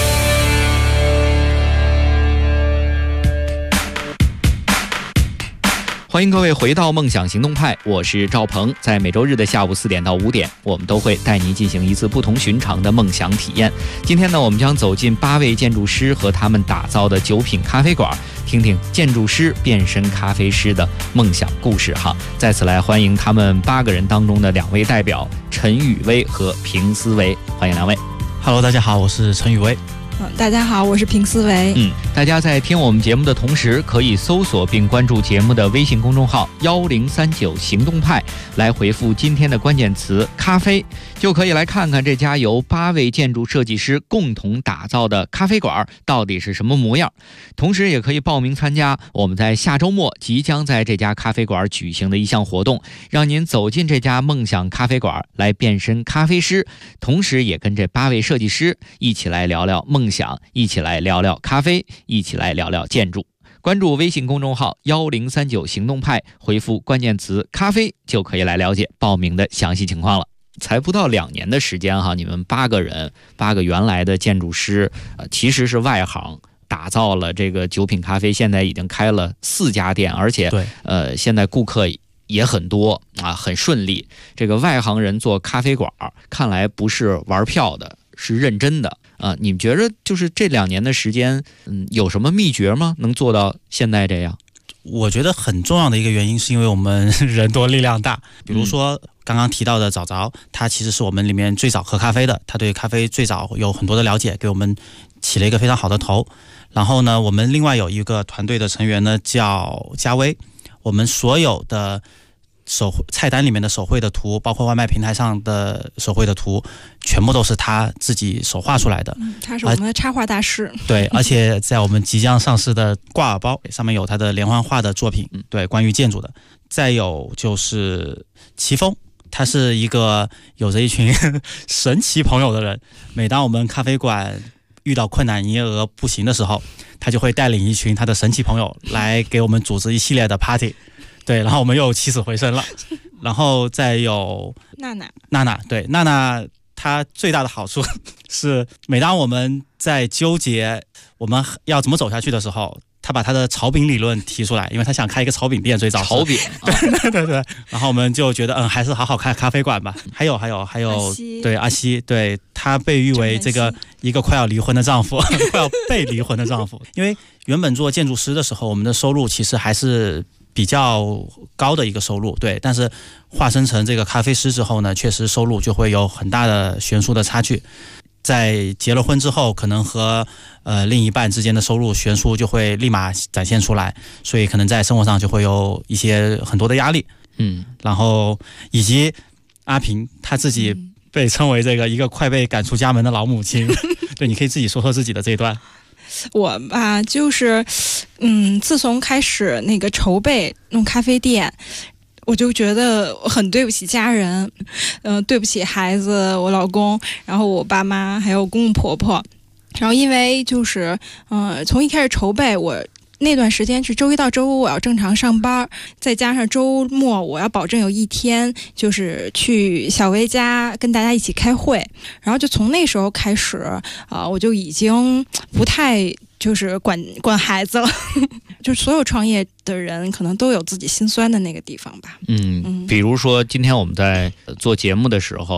欢迎各位回到梦想行动派，我是赵鹏。在每周日的下午4点到5点，我们都会带您进行一次不同寻常的梦想体验。今天呢，我们将走进8位建筑师和他们打造的9品咖啡馆，听听建筑师变身咖啡师的梦想故事哈。在此来欢迎他们8个人当中的2位代表陈宇威和平思维，欢迎2位。 Hello， 大家好，我是陈宇威。 大家好，我是平思维。 大家在听我们节目的同时，可以搜索并关注节目的微信公众号1039行动派，来回复今天的关键词咖啡，就可以来看看这家由8位建筑设计师共同打造的咖啡馆到底是什么模样。同时也可以报名参加我们在下周末即将在这家咖啡馆举行的一项活动，让您走进这家梦想咖啡馆来变身咖啡师，同时也跟这8位设计师一起来聊聊梦想，一起来聊聊咖啡，一起来聊聊建筑。关注微信公众号1039行动派，回复关键词咖啡，就可以来了解报名的详细情况了。才不到2年的时间哈，你们8个人，8个原来的建筑师，其实是外行，打造了这个9品咖啡，现在已经开了4家店，而且现在顾客也很多啊，很顺利。这个外行人做咖啡馆，看来不是玩票的，是认真的啊。你们觉得就是这2年的时间，有什么秘诀吗？能做到现在这样？ 我觉得很重要的一个原因是因为我们人多力量大。比如说刚刚提到的早早，他其实是我们里面最早喝咖啡的，他对咖啡最早有很多的了解，给我们起了一个非常好的头。然后呢，我们另外有一个团队的成员呢叫嘉威，我们所有的菜单里面的手绘的图，包括外卖平台上的手绘的图，全部都是他自己手画出来的。 他是我们的插画大师。 对，而且在我们即将上市的挂耳包上面有他的连环画的作品，对，关于建筑的。再有就是齐峰，他是一个有着一群神奇朋友的人。每当我们咖啡馆遇到困难营业额不行的时候，他就会带领一群他的神奇朋友来给我们组织一系列的 party。对，然后我们又起死回生了。然后再有娜娜，对，娜娜她最大的好处是，每当我们在纠结我们要怎么走下去的时候，她把她的炒饼理论提出来，因为她想开一个炒饼店，最早炒饼， 对。然后我们就觉得，还是好好开咖啡馆吧。还有，对，阿西，对，她被誉为这个一个快要离婚的丈夫，快要被离婚的丈夫。因为原本做建筑师的时候，我们的收入其实还是比较高的一个收入，对，但是化身成这个咖啡师之后呢，确实收入就会有很大的悬殊的差距。在结了婚之后，可能和另一半之间的收入悬殊就会立马展现出来，所以可能在生活上就会有一些很多的压力。然后以及阿平他自己被称为这个一个快被赶出家门的老母亲。对，你可以自己说说自己的这一段。 我吧，就是自从开始那个筹备弄咖啡店，我就觉得很对不起家人，对不起孩子，我老公，然后我爸妈，还有公公婆婆。然后因为就是从一开始筹备，我那段时间是周一到周五我要正常上班，再加上周末我要保证有1天就是去小薇家跟大家一起开会。然后就从那时候开始我就已经不太就是管孩子了。就是所有创业的人可能都有自己心酸的那个地方吧。 比如说今天我们在做节目的时候，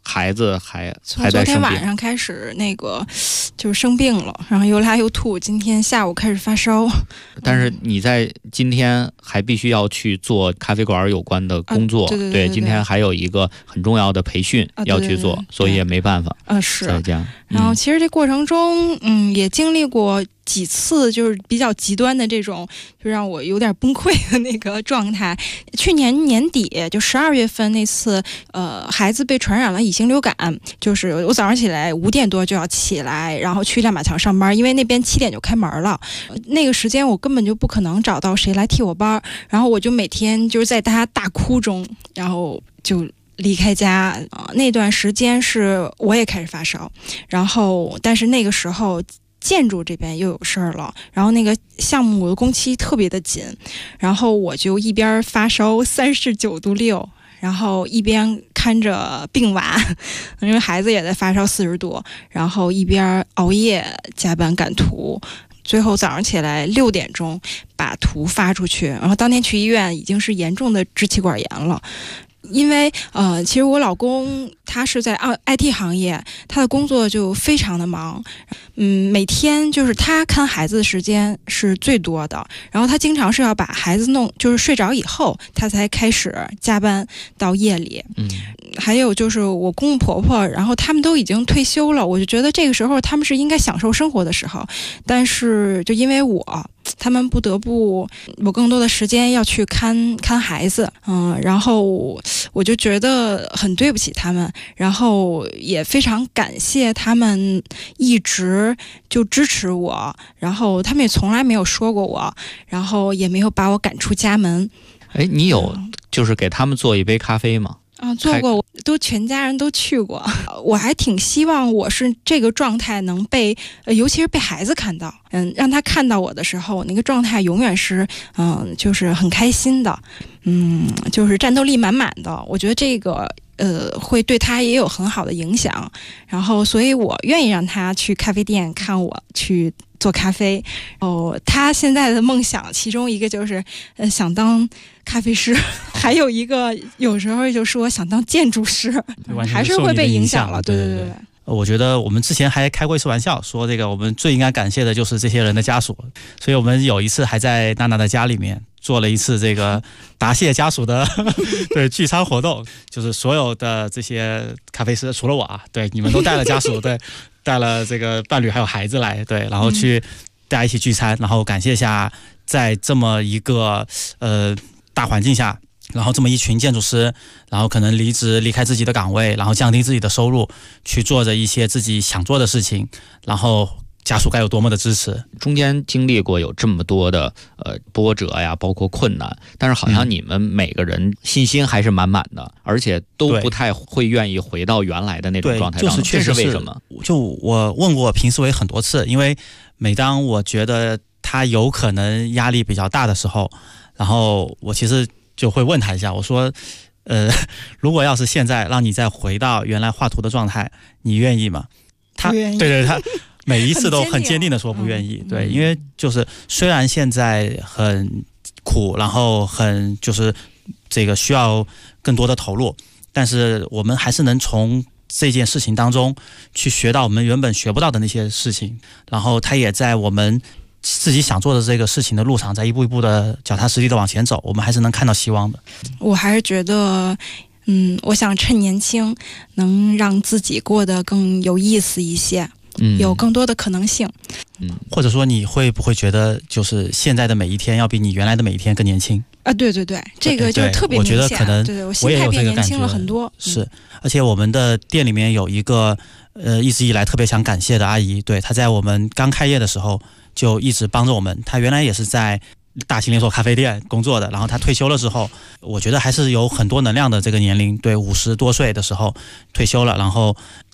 孩子还从在生病。 昨天晚上开始就是生病了，然后又拉又吐，今天下午开始发烧。 但是你在今天还必须要去做咖啡馆有关的工作， 对， 今天还有一个很重要的培训要去做，所以也没办法是在家。 然后其实这过程中，也经历过几次就是比较极端的这种，就让我有点崩溃的那个状态。去年年底就12月份那次，孩子被传染了乙型流感，就是我早上起来5点多就要起来，然后去亮马桥上班，因为那边7点就开门了。那个时间我根本就不可能找到谁来替我班，然后我就每天就是在他大哭中，然后就离开家。那段时间是我也开始发烧，然后但是那个时候建筑这边又有事儿了，然后那个项目的工期特别的紧，然后我就一边发烧39度6，然后一边看着病娃，因为孩子也在发烧40度，然后一边熬夜加班赶图。最后早上起来6点钟把图发出去，然后当天去医院已经是严重的支气管炎了。因为其实我老公他是在IT 行业，他的工作就非常的忙，每天就是他看孩子的时间是最多的，然后他经常是要把孩子就是睡着以后他才开始加班到夜里。还有就是我公公婆婆，然后他们都已经退休了，我就觉得这个时候他们是应该享受生活的时候，但是就因为他们不得不有更多的时间要去看孩子，然后我就觉得很对不起他们，然后也非常感谢他们一直就支持我，然后他们也从来没有说过我，然后也没有把我赶出家门。 你有就是给他们做一杯咖啡吗？ 做过，都全家人都去过。我还挺希望我是这个状态能被，尤其是被孩子看到，让他看到我的时候，那个状态永远是，就是很开心的，就是战斗力满满的。我觉得这个会对他也有很好的影响。然后，所以我愿意让他去咖啡店看我去做咖啡。他现在的梦想其中一个就是想当咖啡师，还有一个有时候就说想当建筑师，还是会被影响了。对。 我觉得我们之前还开过一次玩笑，说这个我们最应该感谢的就是这些人的家属，所以我们有一次还在娜娜的家里面做了一次这个答谢家属的对聚餐活动，就是所有的这些咖啡师除了我对，你们都带了家属，对，带了这个伴侣还有孩子来，对，然后去大家一起聚餐，然后感谢一下在这么一个大环境下，然后这么一群建筑师，然后可能离开自己的岗位，然后降低自己的收入，去做着一些自己想做的事情，然后家属该有多么的支持。 中间经历过有这么多的波折呀，包括困难，但是好像你们每个人信心还是满满的，而且都不太会愿意回到原来的那种状态当中。 就是确实是为什么？ 就我问过平思维很多次，因为每当我觉得他有可能压力比较大的时候，然后我其实就会问他一下，我说如果要是现在让你再回到原来画图的状态，你愿意吗？他对，他每一次都很坚定的说不愿意。对，因为就是虽然现在很苦，然后很就是这个需要更多的投入，但是我们还是能从这件事情当中去学到我们原本学不到的那些事情，然后他也在我们自己想做的这个事情的路上，在一步一步的脚踏实地的往前走，我们还是能看到希望的。 我还是觉得我想趁年轻能让自己过得更有意思一些，有更多的可能性。 或者说你会不会觉得就是现在的每一天要比你原来的每一天更年轻？ 对，这个就特别明显。 我觉得可能对，我心态变年轻了很多。 是，而且我们的店里面有一个一直以来特别想感谢的阿姨，对，她在我们刚开业的时候就一直帮着我们。她原来也是在大型连锁咖啡店工作的，然后她退休了之后，我觉得还是有很多能量的这个年龄，对，50多岁的时候退休了，然后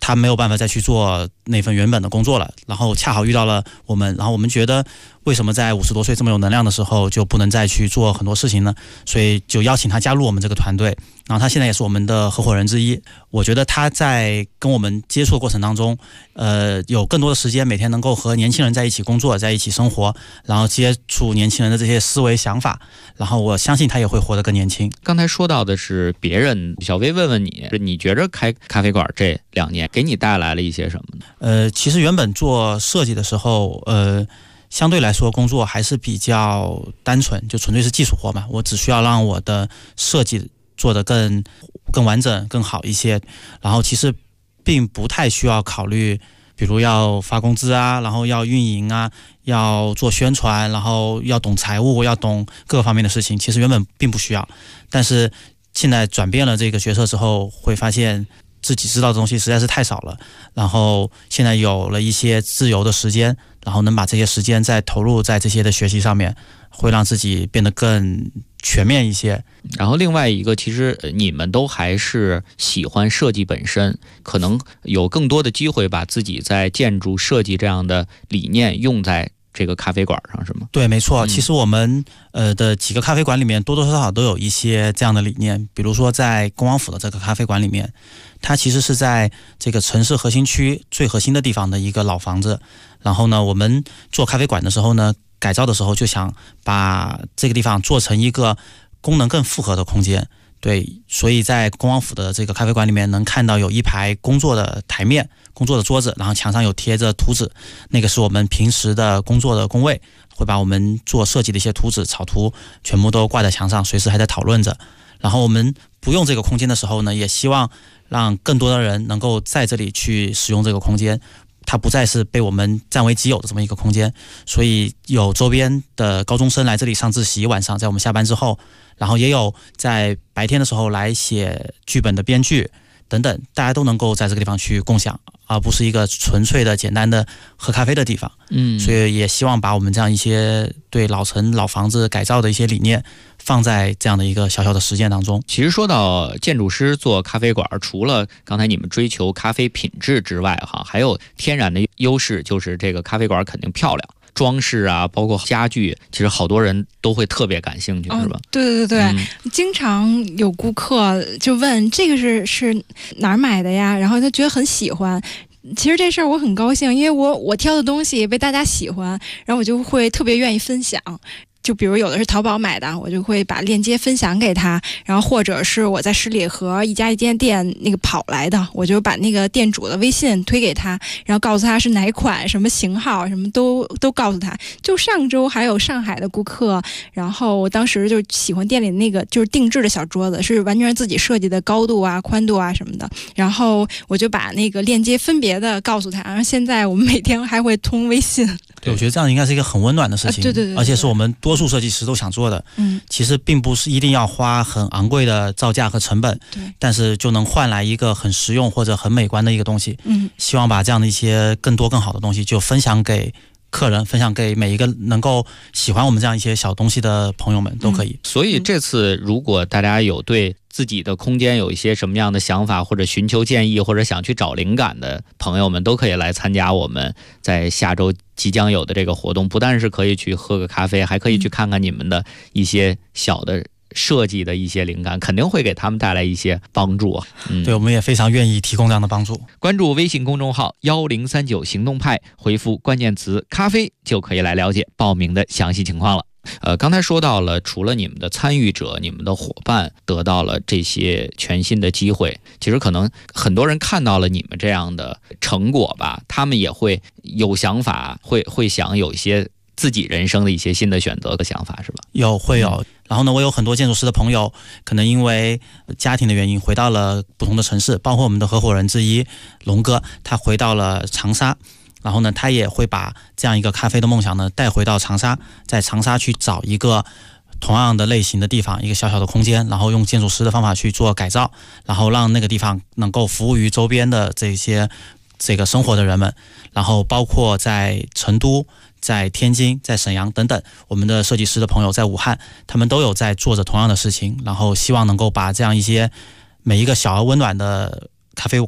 他没有办法再去做那份原本的工作了，然后恰好遇到了我们，然后我们觉得为什么在50多岁这么有能量的时候就不能再去做很多事情呢？所以就邀请他加入我们这个团队，然后他现在也是我们的合伙人之一。我觉得他在跟我们接触的过程当中，有更多的时间每天能够和年轻人在一起工作，在一起生活，然后接触年轻人的这些思维想法，然后我相信他也会活得更年轻。 刚才说到的是别人，小薇问问你，你觉着开咖啡馆这2年给你带来了一些什么呢？ 其实原本做设计的时候，相对来说工作还是比较单纯，就纯粹是技术活嘛，我只需要让我的设计做得更完整更好一些，然后其实并不太需要考虑比如要发工资啊，然后要运营啊，要做宣传，然后要懂财务，要懂各个方面的事情，其实原本并不需要。但是现在转变了这个角色之后，会发现自己知道的东西实在是太少了，然后现在有了一些自由的时间，然后能把这些时间再投入在这些的学习上面，会让自己变得更全面一些。 然后另外一个，其实你们都还是喜欢设计本身，可能有更多的机会把自己在建筑设计这样的理念用在这个咖啡馆上，是吗？ 对，没错。其实我们的几个咖啡馆里面多多少少都有一些这样的理念，比如说在恭王府的这个咖啡馆里面，它其实是在这个城市核心区最核心的地方的一个老房子。然后呢，我们做咖啡馆的时候呢，改造的时候就想把这个地方做成一个功能更复合的空间。对，所以在恭王府的这个咖啡馆里面能看到有一排工作的台面、工作的桌子，然后墙上有贴着图纸，那个是我们平时的工作的工位，会把我们做设计的一些图纸、草图全部都挂在墙上，随时还在讨论着。然后我们不用这个空间的时候呢，也希望让更多的人能够在这里去使用这个空间，它不再是被我们占为己有的这么一个空间。所以有周边的高中生来这里上自习，晚上在我们下班之后，然后也有在白天的时候来写剧本的编剧等等，大家都能够在这个地方去共享，而不是一个纯粹的简单的喝咖啡的地方。所以也希望把我们这样一些对老城老房子改造的一些理念放在这样的一个小小的实践当中。 其实说到建筑师做咖啡馆，除了刚才你们追求咖啡品质之外，还有天然的优势，就是这个咖啡馆肯定漂亮，装饰啊，包括家具，其实好多人都会特别感兴趣，是吧？ 对，经常有顾客就问这个是哪儿买的呀，然后他觉得很喜欢。其实这事儿我很高兴，因为我挑的东西被大家喜欢，然后我就会特别愿意分享。就比如有的是淘宝买的，我就会把链接分享给他，然后或者是我在十里河一家店那个跑来的，我就把那个店主的微信推给他，然后告诉他是哪款、什么型号、什么都告诉他。就上周还有上海的顾客，然后我当时就喜欢店里那个就是定制的小桌子，是完全是自己设计的高度啊、宽度啊什么的，然后我就把那个链接分别的告诉他，然后现在我们每天还会通微信。 对，我觉得这样应该是一个很温暖的事情， 对， 而且是我们多数设计师都想做的。其实并不是一定要花很昂贵的造价和成本，但是就能换来一个很实用或者很美观的一个东西。希望把这样的一些更多更好的东西就分享给客人，分享给每一个能够喜欢我们这样一些小东西的朋友们都可以。 所以这次如果大家有对自己的空间有一些什么样的想法，或者寻求建议，或者想去找灵感的朋友们，都可以来参加我们在下周即将有的这个活动。不但是可以去喝个咖啡，还可以去看看你们的一些小的设计的一些灵感，肯定会给他们带来一些帮助。 对，我们也非常愿意提供这样的帮助。 关注微信公众号1039行动派，回复关键词咖啡就可以来了解报名的详细情况了。刚才说到了，除了你们的参与者、你们的伙伴得到了这些全新的机会，其实可能很多人看到了你们这样的成果吧，他们也会有想法，会想有一些自己人生的一些新的选择的想法，是吧？ 会有。然后呢，我有很多建筑师的朋友，可能因为家庭的原因回到了不同的城市，包括我们的合伙人之一龙哥，他回到了长沙。然后呢，他也会把这样一个咖啡的梦想呢带回到长沙，在长沙去找一个同样的类型的地方，一个小小的空间，然后用建筑师的方法去做改造，然后让那个地方能够服务于周边的这个生活的人们。然后包括在成都、在天津、在沈阳等等，我们的设计师的朋友在武汉，他们都有在做着同样的事情，然后希望能够把这样一些每一个小而温暖的咖啡馆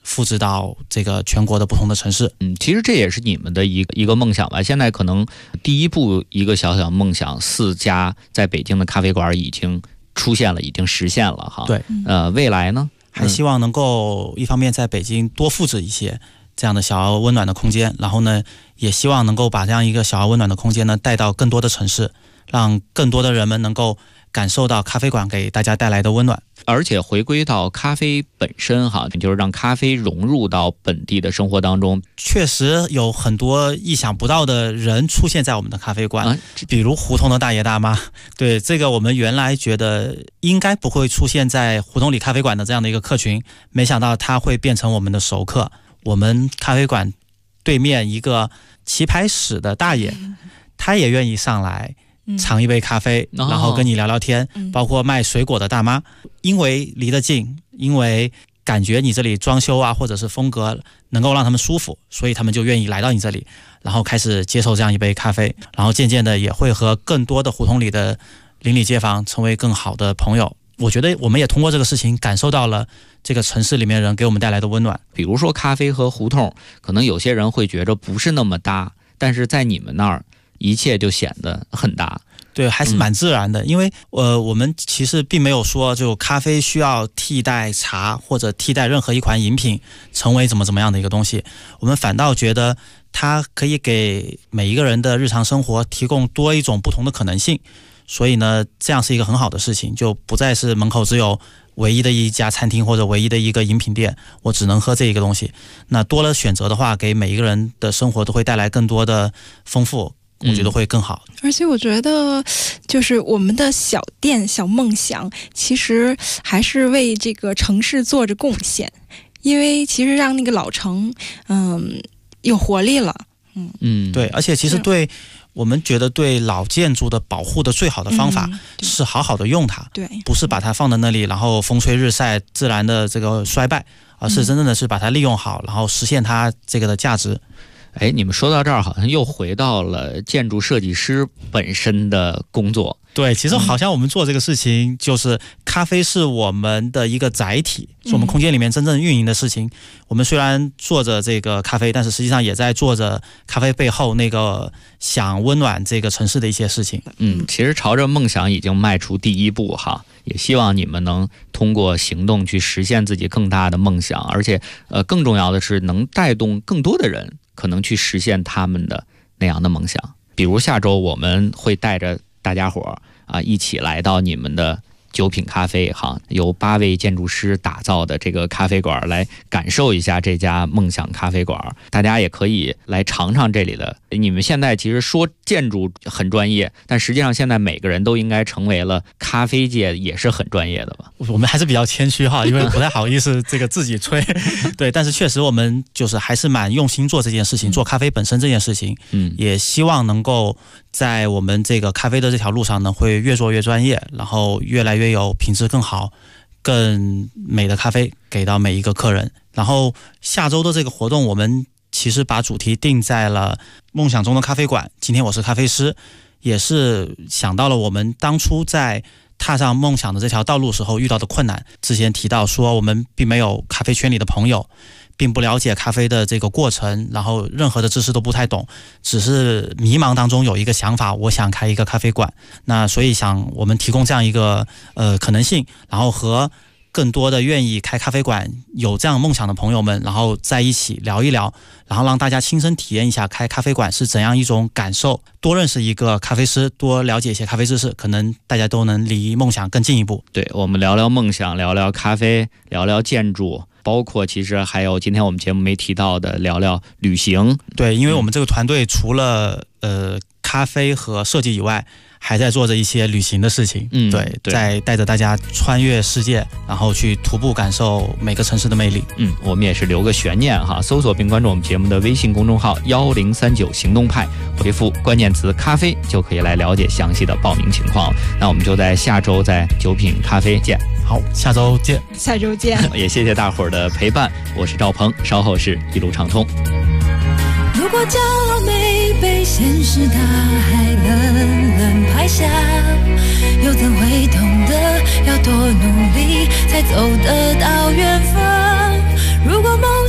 复制到这个全国的不同的城市。 其实这也是你们的一个梦想吧。现在可能第一步一个小小梦想，4家在北京的咖啡馆已经出现了，已经实现了哈。 对， 未来呢， 还希望能够一方面在北京多复制一些这样的小而温暖的空间，然后呢，也希望能够把这样一个小而温暖的空间呢带到更多的城市，让更多的人们能够感受到咖啡馆给大家带来的温暖。 而且回归到咖啡本身哈，就是让咖啡融入到本地的生活当中。 确实有很多意想不到的人出现在我们的咖啡馆，比如胡同的大爷大妈。对，这个我们原来觉得应该不会出现在胡同里咖啡馆的这样的一个客群，没想到他会变成我们的熟客。我们咖啡馆对面一个棋牌室的大爷，他也愿意上来尝一杯咖啡，然后跟你聊聊天，包括卖水果的大妈，因为离得近，因为感觉你这里装修啊或者是风格能够让他们舒服，所以他们就愿意来到你这里，然后开始接受这样一杯咖啡，然后渐渐的也会和更多的胡同里的邻里街坊成为更好的朋友。我觉得我们也通过这个事情感受到了这个城市里面人给我们带来的温暖。 比如说咖啡和胡同，可能有些人会觉着不是那么搭，但是在你们那儿一切就显得很搭。 对，还是蛮自然的，因为我们其实并没有说就咖啡需要替代茶或者替代任何一款饮品成为怎么样的一个东西，我们反倒觉得它可以给每一个人的日常生活提供多一种不同的可能性。所以呢，这样是一个很好的事情，就不再是门口只有唯一的一家餐厅或者唯一的一个饮品店，我只能喝这一个东西。那多了选择的话，给每一个人的生活都会带来更多的丰富，我觉得会更好。 而且我觉得就是我们的小店小梦想其实还是为这个城市做着贡献，因为其实让那个老城有活力了。 对，而且其实对我们觉得对老建筑的保护的最好的方法是好好的用它， 对， 不是把它放在那里然后风吹日晒自然的这个衰败，而是真正的是把它利用好，然后实现它这个的价值。 你们说到这儿好像又回到了建筑设计师本身的工作。 对，其实好像我们做这个事情就是咖啡是我们的一个载体，是我们空间里面真正运营的事情。我们虽然做着这个咖啡，但是实际上也在做着咖啡背后那个想温暖这个城市的一些事情。 其实朝着梦想已经迈出第一步哈，也希望你们能通过行动去实现自己更大的梦想，而且更重要的是能带动更多的人可能去实现他们的那样的梦想。比如下周我们会带着大家伙一起来到你们的九品咖啡哈，由8位建筑师打造的这个咖啡馆，来感受一下这家梦想咖啡馆。大家也可以来尝尝这里的。你们现在其实说建筑很专业，但实际上现在每个人都应该成为了咖啡界也是很专业的吧？ 我们还是比较谦虚哈，因为不太好意思这个自己吹。对，但是确实我们就是还是蛮用心做这件事情，做咖啡本身这件事情，也希望能够在我们这个咖啡的这条路上呢，会越做越专业，然后越来越有品质更好、更美的咖啡给到每一个客人。然后下周的这个活动，我们其实把主题定在了梦想中的咖啡馆。今天我是咖啡师，也是想到了我们当初在踏上梦想的这条道路时候遇到的困难。之前提到说，我们并没有咖啡圈里的朋友，并不了解咖啡的这个过程，然后任何的知识都不太懂，只是迷茫当中有一个想法，我想开一个咖啡馆。那所以想我们提供这样一个可能性，然后和更多的愿意开咖啡馆有这样梦想的朋友们，然后在一起聊一聊，然后让大家亲身体验一下开咖啡馆是怎样一种感受，多认识一个咖啡师，多了解一些咖啡知识，可能大家都能离梦想更进一步。 对，我们聊聊梦想，聊聊咖啡，聊聊建筑，包括其实还有今天我们节目没提到的聊聊旅行。 对，因为我们这个团队除了咖啡和设计以外，还在做着一些旅行的事情。对，在带着大家穿越世界，然后去徒步感受每个城市的魅力。 我们也是留个悬念哈，搜索并关注我们节目的微信公众号1039行动派，回复关键词咖啡就可以来了解详细的报名情况。那我们就在下周在九品咖啡见。 好，下周见。 下周见。 也谢谢大伙儿的陪伴，我是赵鹏，稍后是一路畅通。 如果骄傲没被现实大海冷冷拍下，又怎会懂得要多努力才走得到远方？如果梦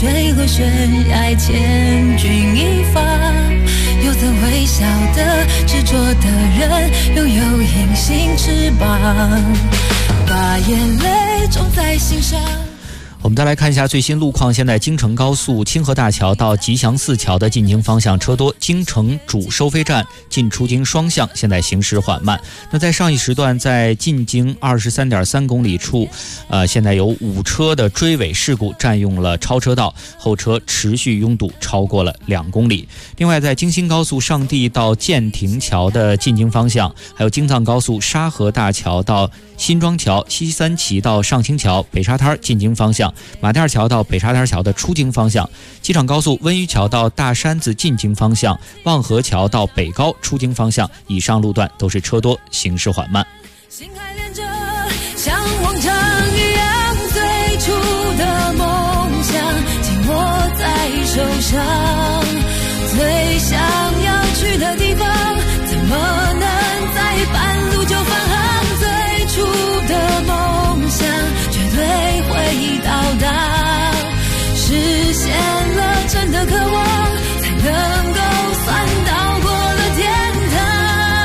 坠落悬崖，千钧一发。又怎会晓得执着的人拥有隐形翅膀，把眼泪种在心上。 我们再来看一下最新路况。现在京承高速清河大桥到吉祥寺桥的进京方向车多，京承主收费站进出京双向现在行驶缓慢。那在上一时段，在进京23.3公里处，现在有5车的追尾事故占用了超车道，后车持续拥堵超过了2公里。另外，在京新高速上地到建亭桥的进京方向，还有京藏高速沙河大桥到新庄桥、西三旗到上清桥、北沙滩进京方向，马甸桥到北沙滩桥的出京方向，机场高速温榆桥到大山子进京方向，望河桥到北高出京方向，以上路段都是车多，行驶缓慢。 心还连着，像往常一样，最初的梦想紧握在手上，最想要去的地方，怎么能在半路就返航？最初的梦想绝对会到达，实现了真的渴望，才能够算到过了天堂。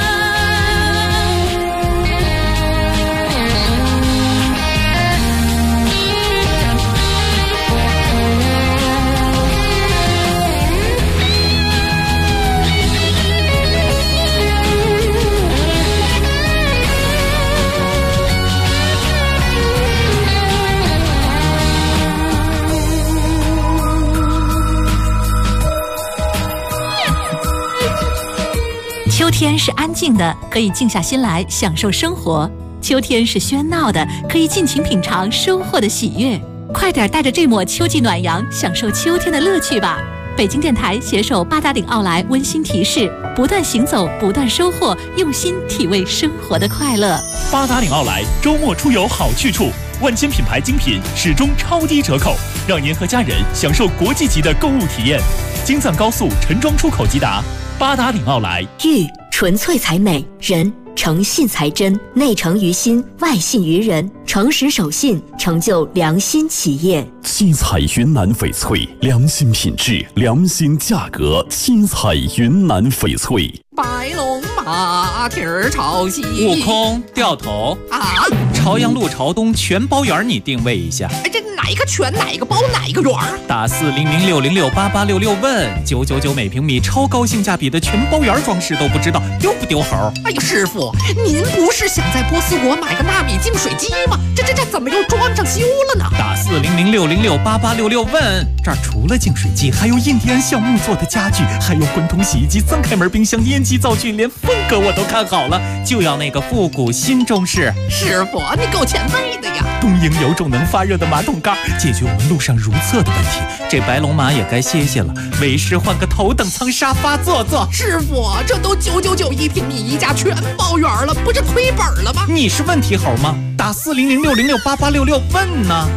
秋天是安静的，可以静下心来享受生活；秋天是喧闹的，可以尽情品尝收获的喜悦。快点带着这抹秋季暖阳，享受秋天的乐趣吧！北京电台携手八达岭奥莱温馨提示：不断行走，不断收获，用心体味生活的快乐。 八达岭奥莱周末出游好去处，万千品牌精品始终超低折扣，让您和家人享受国际级的购物体验。京藏高速陈庄出口即达，八达岭奥莱。 玉纯粹才美，人诚信才真，内诚于心，外信于人，诚实守信，成就良心企业。 七彩云南翡翠，良心品质，良心价格。七彩云南翡翠。 白龙马蹄儿朝西， 悟空掉头啊！ 朝阳路朝东全包圆，你定位一下。 哎，这哪一个全，哪一个包，哪一个圆？ 打40060688866问999每平米，超高性价比的全包圆装饰都不知道，丢不丢猴？ 哎呀，师傅，您不是想在波斯国买个纳米净水机吗？这怎么又装上修了呢？ 打40060688866问，这儿除了净水机，还有印第安橡木做的家具，还有滚筒洗衣机、3开门冰箱、烟机灶具，连风格我都看好了，就要那个复古新中式。 师傅，你够前卫的呀！ 东营有种能发热的马桶盖，解决我们路上如厕的问题。这白龙马也该歇歇了，为师换个头等舱沙发坐坐。 师傅，这都999一平米，一家全包圆了，不是亏本了吗？ 你是问题猴吗？打40060688866问呢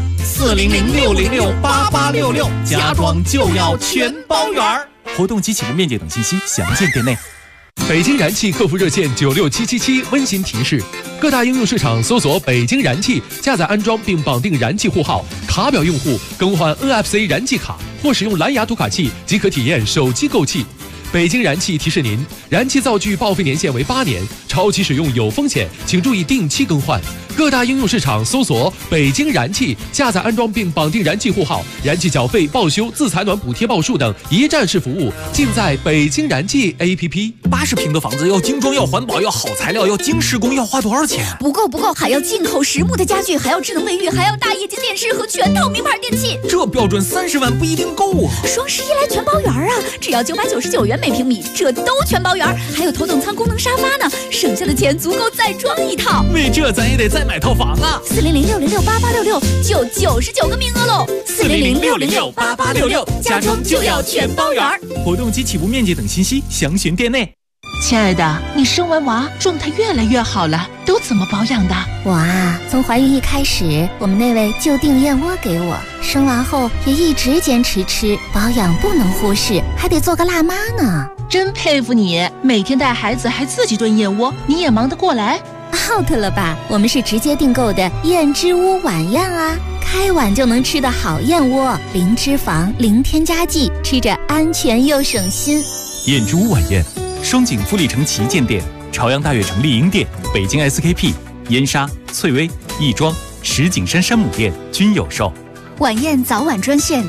，40060688866，家装就要全包圆。活动及起步面积等信息详见店内。 北京燃气客服热线96777温馨提示：各大应用市场搜索北京燃气，下载安装并绑定燃气户号，卡表用户更换 NFC 燃气卡或使用蓝牙读卡器即可体验手机购气。北京燃气提示您，燃气灶具报废年限为8年，超期使用有风险，请注意定期更换。各大应用市场搜索北京燃气，下载安装并绑定燃气户号，燃气缴费、报修、自采暖补贴报数等一站式服务尽在北京燃气 APP。 80平的房子要精装，要环保，要好材料，要精施工，要花多少钱？ 不够，还要进口实木的家具，还要智能卫浴，还要大液晶电视和全套名牌电器。 这标准30万不一定够啊！ 双11来全包圆啊，只要999元每平米，这都全包圆，还有头等舱功能沙发呢，省下的钱足够再装一套。 为这咱也得再买套房啊 ！40060688866就99个名额喽！40060688866，家装就要全包圆。 活动及起步面积等信息详询店内。 亲爱的，你生完娃状态越来越好了，都怎么保养的？ 我啊，从怀孕一开始，我们那位就订燕窝给我，生完后也一直坚持吃，保养不能忽视，还得做个辣妈呢。 真佩服你，每天带孩子还自己炖燕窝，你也忙得过来？ out 了吧？我们是直接订购的燕之屋晚宴啊，开碗就能吃的好燕窝，零脂肪，零添加剂，吃着安全又省心。 燕之屋晚宴，双井富力城旗舰店、朝阳大悦城丽婴店、北京 SKP、燕莎、翠微、亦庄、石景山山姆店均有售。 晚宴早晚专线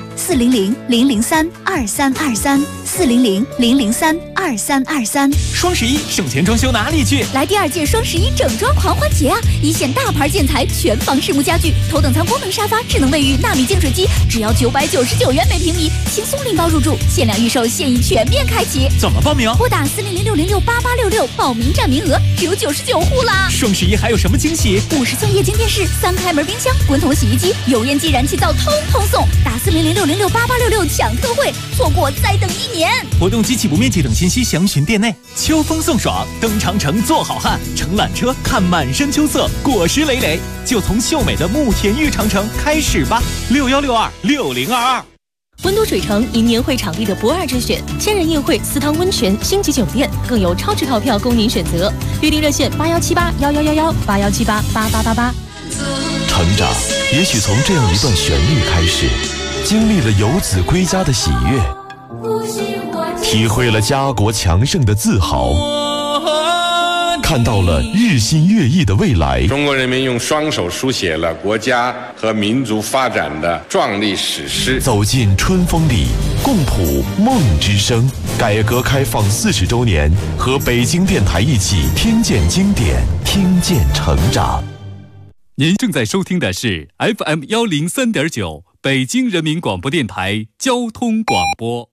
400-003-2323，400-003-2323。 双11省钱装修哪里去？ 来第2届双11整装狂欢节啊！一线大牌建材、全房饰木家具、头等舱功能沙发、智能卫浴、纳米净水机，只要999元每平米，轻松拎包入住，限量预售，现已全面开启。 怎么报名？ 拨打400-606-8866，报名占名额只有99户啦！ 双11还有什么惊喜 ？50寸液晶电视、3开门冰箱、滚筒洗衣机、油烟机、燃气灶，通通送！打400-606-8866抢特惠，错过再等1年。 活动及起步面积等信息详询店内。秋风送爽，登长城做好汉，乘缆车看满山秋色，果实累累，就从秀美的慕田峪长城开始吧。61626022。 温都水城迎年会场地的不二之选，千人宴会、私汤温泉、星级酒店，更有超值套票供您选择。预订热线8178111181788888。 成长也许从这样一段旋律开始，经历了游子归家的喜悦，体会了家国强盛的自豪，看到了日新月异的未来。 中国人民用双手书写了国家和民族发展的壮丽史诗。 走进春风里，共谱梦之声。改革开放40周年，和北京电台一起听见经典，听见成长。 您正在收听的是 FM103.9北京人民广播电台交通广播。